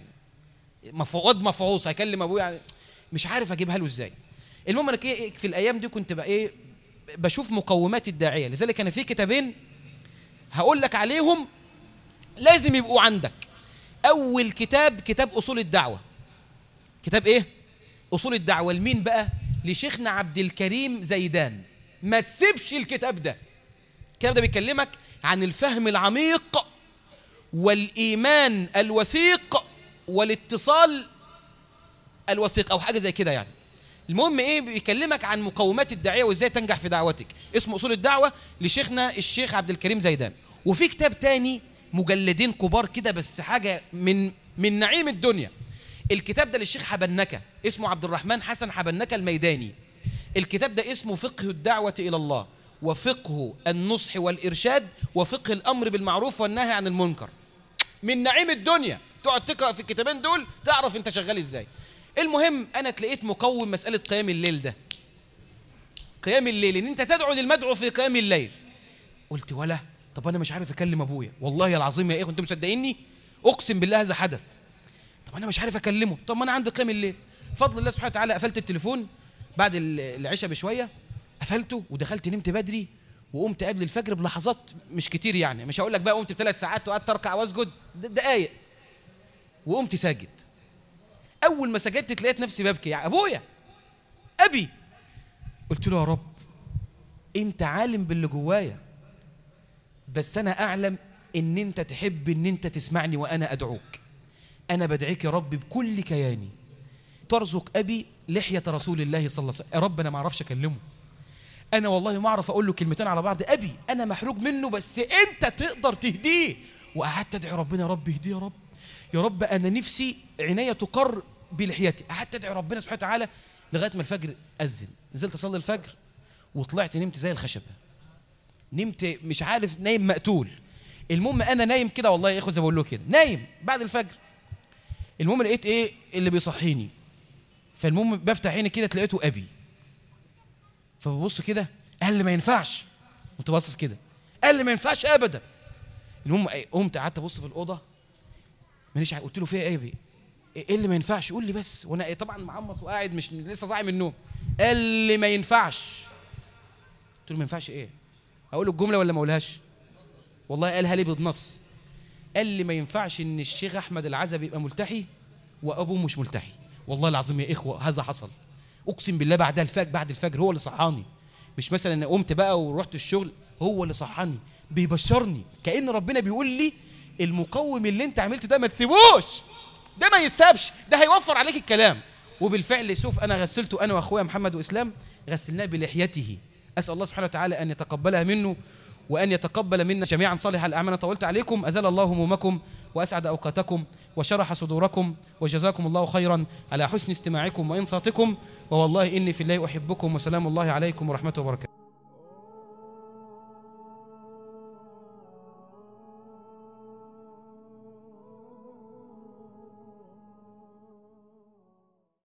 مفعوص، هكلم ابويا يعني مش عارف اجيبها له ازاي. المهم انا في الايام دي كنت بقى ايه، بشوف مقومات الداعيه، لذلك انا في كتابين هقول لك عليهم لازم يبقوا عندك. اول كتاب اصول الدعوه. كتاب ايه؟ اصول الدعوه. لمين بقى؟ لشيخنا عبد الكريم زيدان. ما تسيبش الكتاب ده. الكتاب ده بيكلمك عن الفهم العميق والايمان الوثيق والاتصال الوثيق او حاجه زي كده يعني. المهم ايه، بيكلمك عن مقومات الداعيه وازاي تنجح في دعوتك. اسمه اصول الدعوه لشيخنا الشيخ عبد الكريم زيدان. وفي كتاب تاني مجلدين كبار كده بس حاجه من نعيم الدنيا. الكتاب ده للشيخ حبنكه، اسمه عبد الرحمن حسن حبنكه الميداني. الكتاب ده اسمه فقه الدعوه الى الله وفقه النصح والارشاد وفقه الامر بالمعروف والنهي عن المنكر. من نعيم الدنيا، تقعد تقرا في الكتابين دول تعرف انت شغال ازاي. المهم انا تلاقيت مقوم مساله قيام الليل ده. قيام الليل، ان انت تدعو للمدعو في قيام الليل. قلت ولا طب انا مش عارف اكلم ابويا، والله العظيم يا اخوه انتوا مصدقيني، اقسم بالله هذا حدث. طب انا مش عارف اكلمه، طب ما انا عندي قيام الليل. فضل الله سبحانه وتعالى قفلت التليفون بعد العشاء بشويه، قفلته ودخلت نمت بدري، وقمت قبل الفجر بلحظات مش كتير يعني، مش هقول لك بقى قمت ب3 ساعات وقعدت اركع واسجد، دقايق، وقمت ساجد. اول ما سجدت تلاقيت نفسي ببكي، يا ابويا ابي. قلت له يا رب انت عالم باللي جوايا، بس انا اعلم ان انت تحب ان انت تسمعني وانا ادعوك. انا بدعيك يا رب بكل كياني ترزق ابي لحيه رسول الله صلى الله عليه وسلم. يا رب انا ما اعرفش اكلمه، انا والله ما اعرف اقول له كلمتين على بعض، ابي انا محروق منه بس انت تقدر تهديه. وقعدت ادعي ربنا يا رب اهديه، يا رب يا رب انا نفسي عنايه تقر بلحيتي. قعدت ادعي ربنا سبحانه وتعالى لغايه ما الفجر اذن. نزلت اصلي الفجر وطلعت نمت زي الخشبه، نمت مش عارف، نايم مقتول. المهم انا نايم كده والله يا اخو زي ما بقول له كده، نايم بعد الفجر. المهم لقيت ايه اللي بيصحيني، فالمهم بفتح عيني كده لقيته ابي. فببص كده قال لي ما ينفعش. كنت باصص كده، قال لي ما ينفعش ابدا. المهم قمت قعدت ابص في الاوضه، مانيش قلت له فيها ايه ايه اللي ما ينفعش؟ قول لي بس. وانا طبعا معمص وقاعد مش لسه صاحي من النوم. قال لي ما ينفعش. قلت له ما ينفعش ايه؟ اقول الجمله ولا ما اقولهاش؟ والله قالها لي بالنص. قال لي ما ينفعش ان الشيخ احمد العزبي يبقى ملتحي وابوه مش ملتحي. والله العظيم يا اخوه هذا حصل، اقسم بالله. بعد الفجر هو اللي صحاني، مش مثلا انا قمت بقى ورحت الشغل، هو اللي صحاني بيبشرني، كأن ربنا بيقول لي المقوم اللي انت عملته ده ما تسيبوش، ده ما يسابش، ده هيوفر عليك الكلام. وبالفعل شوف انا غسلته انا واخويا محمد واسلام، غسلناه بلحيته. اسال الله سبحانه وتعالى ان يتقبلها منه وان يتقبل منا جميعا صالح الاعمال. انا طولت عليكم، ازال الله همومكم واسعد اوقاتكم وشرح صدوركم، وجزاكم الله خيرا على حسن استماعكم وانصاتكم، ووالله اني في الله احبكم، وسلام الله عليكم ورحمته وبركاته.